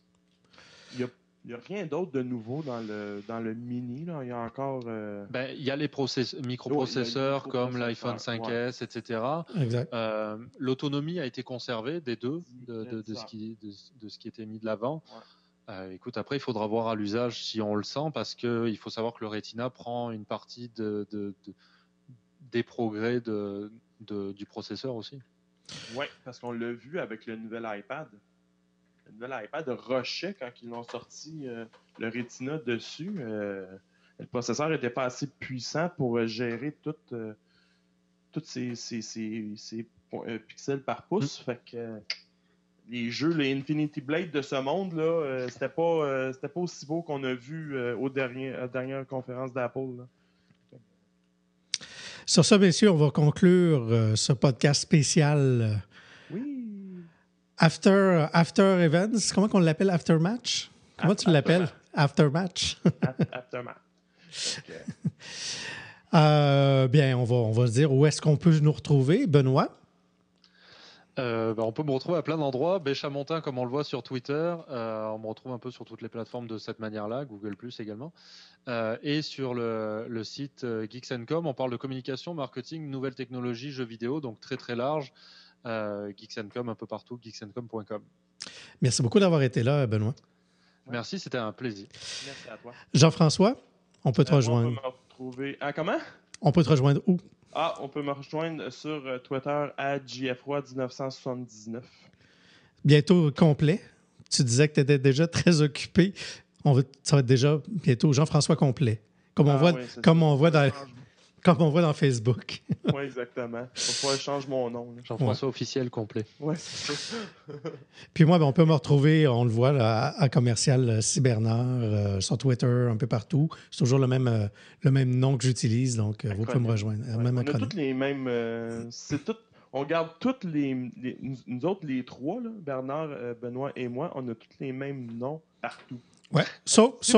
Il y a Il n'y a rien d'autre de nouveau dans le, dans le mini. Là. Il y a encore... Euh... Ben, il y a les process- microprocesseurs oh, comme l'iPhone cinq S, ouais. et cetera. Exact. Euh, l'autonomie a été conservée des deux, de, de, de, ce, qui, de, de ce qui était mis de l'avant. Ouais. Euh, écoute, après, il faudra voir à l'usage si on le sent, parce qu'il faut savoir que le Retina prend une partie de, de, de, des progrès de, de, du processeur aussi. Oui, parce qu'on l'a vu avec le nouvel iPad. Le nouvel iPad rushait quand ils l'ont sorti euh, le Retina dessus. Euh, le processeur n'était pas assez puissant pour euh, gérer tous euh, ces, ces, ces, ces euh, pixels par pouce. Mm. Fait que euh, les jeux, les Infinity Blade de ce monde, là, euh, c'était pas, euh, c'était pas aussi beau qu'on a vu euh, au dernier, à la dernière conférence d'Apple. Là. Sur ça, messieurs, on va conclure euh, ce podcast spécial. Euh, oui. After, after Events, comment on l'appelle? After Match? Comment after, tu l'appelles? After Match. After Match. Okay. euh, bien, on va, on va se dire où est-ce qu'on peut nous retrouver, Benoît? Euh, ben on peut me retrouver à plein d'endroits. Béchamontin, comme on le voit sur Twitter. Euh, on me retrouve un peu sur toutes les plateformes de cette manière-là, Google plus également. Euh, et sur le, le site euh, Geeks and Com, on parle de communication, marketing, nouvelles technologies, jeux vidéo, donc très très large. Euh, Geeks and Com un peu partout, geeks and com point com. Merci beaucoup d'avoir été là, Benoît. Merci, c'était un plaisir. Merci à toi. Jean-François, on peut te euh, rejoindre. On peut me retrouver. Ah, comment? On peut te rejoindre où? Ah, on peut me rejoindre sur Twitter à J F Roy dix-neuf cent soixante-dix-neuf. Bientôt complet. Tu disais que tu étais déjà très occupé. On va, ça va être déjà bientôt Jean-François complet. Comme on ah, voit, oui, comme on voit dans... Comme on voit dans Facebook. Oui, exactement. Pourquoi je change mon nom? Là. Jean-François ouais. officiel complet. Oui, c'est ça. Puis moi, ben, on peut me retrouver, on le voit, là, à, à Commercial Cybernard, euh, sur Twitter, un peu partout. C'est toujours le même, euh, le même nom que j'utilise, donc euh, vous pouvez me rejoindre. Ouais, même on a toutes les mêmes... Euh, c'est tout, on garde toutes les... les nous autres, les trois, là, Bernard, euh, Benoît et moi, on a tous les mêmes noms partout. Oui, sauf... sauf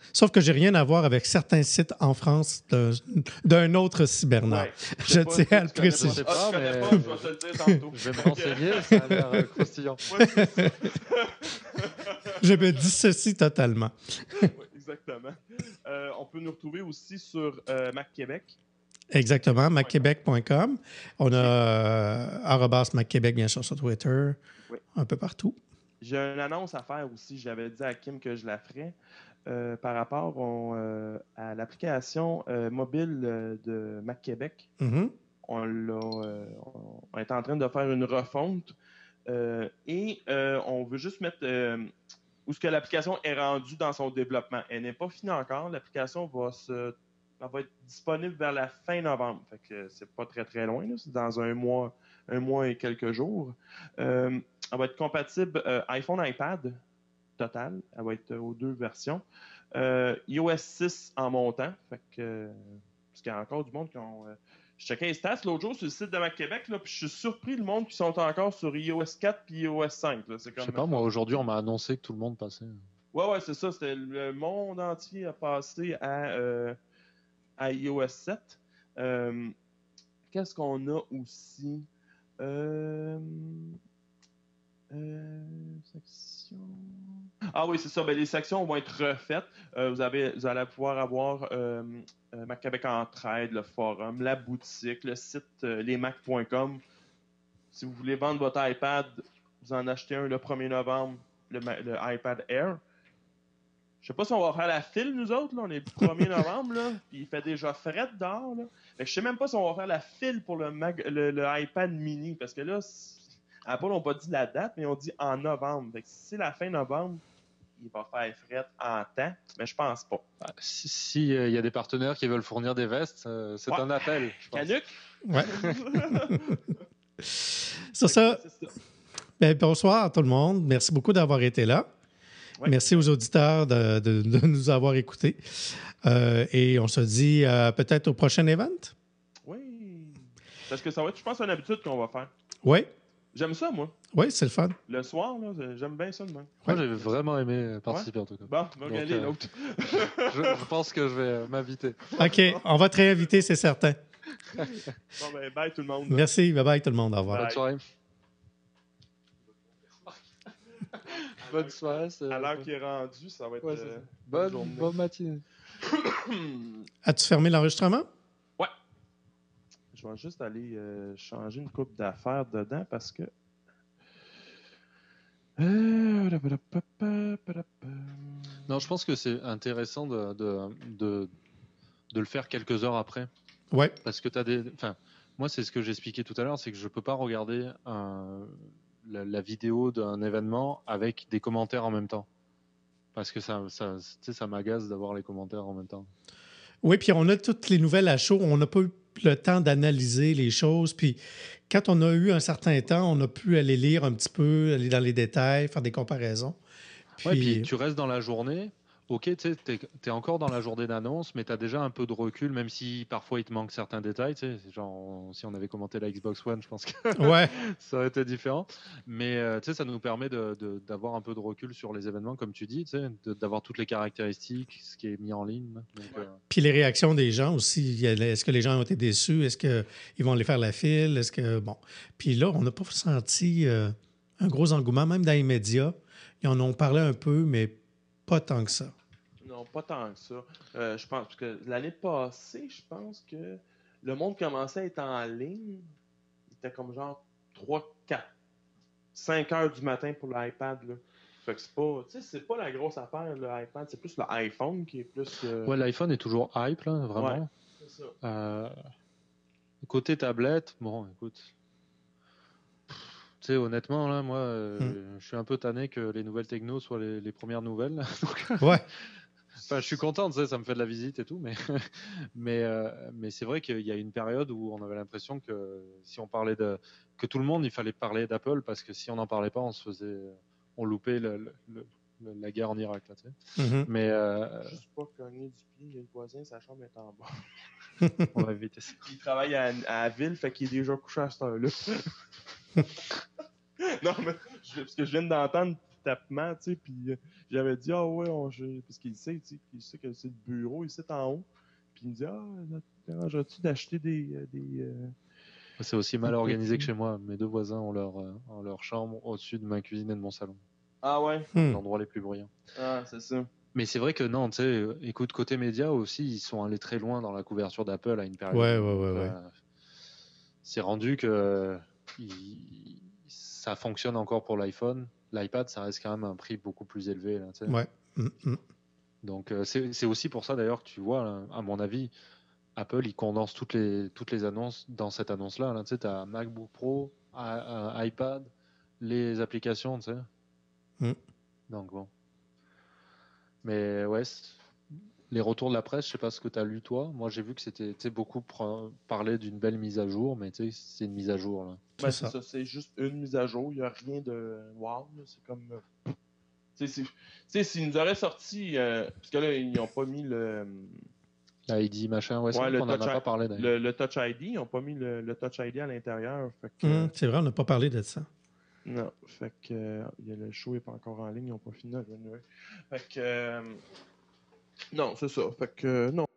Sauf que j'ai rien à voir avec certains sites en France d'un, d'un autre cybernaut. Ouais, je pas, tiens à le tu connais préciser. pas. Ah, je connais mais- pas, je vais te le dire tantôt. Je vais me renseigner, ça a l'air euh, croustillant. Ouais, c'est ça. Je me dissocie totalement. Ouais, exactement. Euh, on peut nous retrouver aussi sur euh, Mac Québec. Exactement, mac québec point com. On a euh, arobase MacQuébec, bien sûr, sur Twitter, Oui. un peu partout. J'ai une annonce à faire aussi. J'avais dit à Kim que je la ferais euh, par rapport au, euh, à l'application euh, mobile euh, de Mac Québec. Mhm. On, l'a, euh, on- on est en train de faire une refonte euh, et euh, on veut juste mettre euh, où ce que l'application est rendue dans son développement. Elle n'est pas finie encore. L'application va se elle va être disponible vers la fin novembre. Fait que c'est pas très très loin. Là. C'est dans un mois, un mois et quelques jours. Euh, elle va être compatible euh, iPhone, iPad total. Elle va être aux deux versions. Euh, i O S six en montant. Fait que, euh, parce qu'il y a encore du monde qui ont. Euh, je checkais les stats l'autre jour sur le site de Mac Québec, là, puis je suis surpris le monde qui sont encore sur i O S quatre puis i O S cinq. Là. C'est Je comme, sais pas, moi aujourd'hui on m'a annoncé que tout le monde passait. Ouais, ouais, c'est ça. C'était le monde entier a passé à, euh, à i O S sept. Euh, qu'est-ce qu'on a aussi? Euh, euh, section... Ah oui, c'est ça. Ben, les sections vont être refaites. Euh, vous, avez, vous allez pouvoir avoir euh, euh, Mac Québec Entraide, le forum, la boutique, le site euh, les mac point com. Si vous voulez vendre votre iPad, vous en achetez un le premier novembre, le, le iPad Air. Je sais pas si on va faire la file, nous autres. Là. On est le premier novembre, là, puis il fait déjà fret dehors. Là. Fait que je sais même pas si on va faire la file pour le, mag- le, le iPad mini, parce que là, Apple n'a pas dit la date, mais on dit en novembre. Fait que si c'est la fin novembre, il va faire fret en temps, mais je pense pas. Ah, si s'il euh, y a des partenaires qui veulent fournir des vestes, euh, c'est Ouais. un appel. Je pense. Canuck? Ouais. Sur ça, C'est ça. ben, bonsoir tout le monde. Merci beaucoup d'avoir été là. Ouais. Merci aux auditeurs de, de- de nous avoir écoutés. Euh, et on se dit euh, peut-être au prochain event. Oui. Parce que ça va être, je pense, une habitude qu'on va faire. Oui, J'aime ça, moi. oui, c'est le fun. Le soir, là, j'aime bien ça de même. Moi j'ai vraiment aimé euh, participer en tout cas. Bon, on va Donc, regarder euh, l'autre. Je, je pense que je vais euh, m'inviter. OK, on va te réinviter, c'est certain. Bon, ben, bye tout le monde. Merci. Bye-bye tout le monde. Au revoir. Bye. Bonne soirée. Bonne soirée. c'est- À l'heure qui est rendue, ça va être. Ouais, c'est euh, ça. Bonne, journée. bonne matinée. As-tu fermé l'enregistrement? Je vais juste aller euh, changer une coupe d'affaires dedans parce que. Euh, Non, je pense que c'est intéressant de, de, de, de le faire quelques heures après. Oui. Parce que tu as des. Enfin, moi, c'est ce que j'expliquais tout à l'heure, c'est que je ne peux pas regarder un- la, la vidéo d'un événement avec des commentaires en même temps. Parce que ça, ça, tu sais, ça m'agace d'avoir les commentaires en même temps. Oui, puis on a toutes les nouvelles à chaud. On n'a pas eu le temps d'analyser les choses. Puis quand on a eu un certain temps, on a pu aller lire un petit peu, aller dans les détails, faire des comparaisons. Puis, Ouais, puis tu restes dans la journée. Ok, tu sais, t'es, t'es encore dans la journée d'annonce, mais tu as déjà un peu de recul, même si parfois il te manque certains détails. Tu sais, genre, on- si on avait commenté la Xbox One, je pense que ouais, ça aurait été différent. Mais euh, tu sais, ça nous permet de, de- d'avoir un peu de recul sur les événements, comme tu dis, tu sais, de- d'avoir toutes les caractéristiques, ce qui est mis en ligne. Donc, euh, puis les réactions des gens aussi. Il y a- Est-ce que les gens ont été déçus? Est-ce qu'ils vont aller faire la file? Est-ce que. Bon. Puis là, on n'a pas senti euh, un gros engouement, même dans les médias. Ils en ont parlé un peu, mais pas tant que ça. Non, pas tant que ça. Euh, je pense parce que l'année passée, je pense que le monde commençait à être en ligne. Il était comme genre trois, quatre, cinq heures du matin pour l'iPad. Là. Fait que c'est pas. Tu sais, c'est pas la grosse affaire, l'iPad. C'est plus l'iPhone qui est plus. euh, Ouais, l'iPhone est toujours hype, là, vraiment. Ouais. C'est ça. Euh, côté tablette, bon, écoute. Tu sais, honnêtement, là, moi, euh, Hmm. je suis un peu tanné que les nouvelles techno soient les, les premières nouvelles. Donc, Ouais. enfin, je suis content, tu sais, ça me fait de la visite et tout, mais, mais, euh, mais c'est vrai qu'il y a une période où on avait l'impression que si on parlait de. Que tout le monde, il fallait parler d'Apple parce que si on n'en parlait pas, on se faisait. On loupait le, le- le- le- la guerre en Irak, là, tu sais. Mhm. Mais euh, Juste pas cogner du pied. Il y a le voisin, sa chambre est en bas. on va éviter ça. Il travaille à, à la ville, fait qu'il est déjà couché à cette heure-là. Non, mais je- parce que je viens d'entendre tapement, tu sais, puis euh, j'avais dit, ah ouais, on, je... parce qu'il sait, tu sais, il sait que c'est le bureau, il sait en haut, puis il me dit, ah, dérangerais-tu d'acheter des... des euh... C'est aussi mal organisé que chez moi. Mes deux voisins ont leur, euh, ont leur chambre au-dessus de ma cuisine et de mon salon. Ah ouais? Hmm. L'endroit les plus bruyants. Ah, c'est ça. Mais c'est vrai que non, tu sais, écoute, côté média aussi, ils sont allés très loin dans la couverture d'Apple à une période. Ouais, ouais, ouais, euh, ouais. C'est rendu que il, ça fonctionne encore pour l'iPhone. L'iPad, ça reste quand même un prix beaucoup plus élevé. Là, tu sais. Ouais. Mm, mm. Donc euh, c'est, c'est aussi pour ça d'ailleurs que tu vois, là, à mon avis, Apple, il condense toutes les, toutes les annonces dans cette annonce-là. Là, tu sais, tu as MacBook Pro, I- euh, iPad, les applications, tu sais. Mm. Donc bon. Mais ouais, c'est- les retours de la presse, je sais pas ce que tu as lu toi. Moi, j'ai vu que c'était, tu sais, beaucoup pr- parlaient d'une belle mise à jour, mais tu sais, c'est une mise à jour là. Ben, C'est c'est ça. ça, c'est juste une mise à jour, il n'y a rien de wow, là, c'est comme... euh, Tu sais, c'est- tu sais, s'ils nous auraient sorti... euh, parce que là, ils n'ont pas mis le... I D machin, ouais, c'est Ouais, vrai le qu'on en a Touch pas I- parlé d'ailleurs. Le, le Touch I D, ils n'ont pas mis le, le Touch I D à l'intérieur. Fait que, Mm, c'est vrai, on n'a pas parlé de ça. non, fait que euh, il y a le show n'est pas encore en ligne, ils n'ont pas fini. Là, fait que... euh, non, c'est ça. Fait que, euh, non.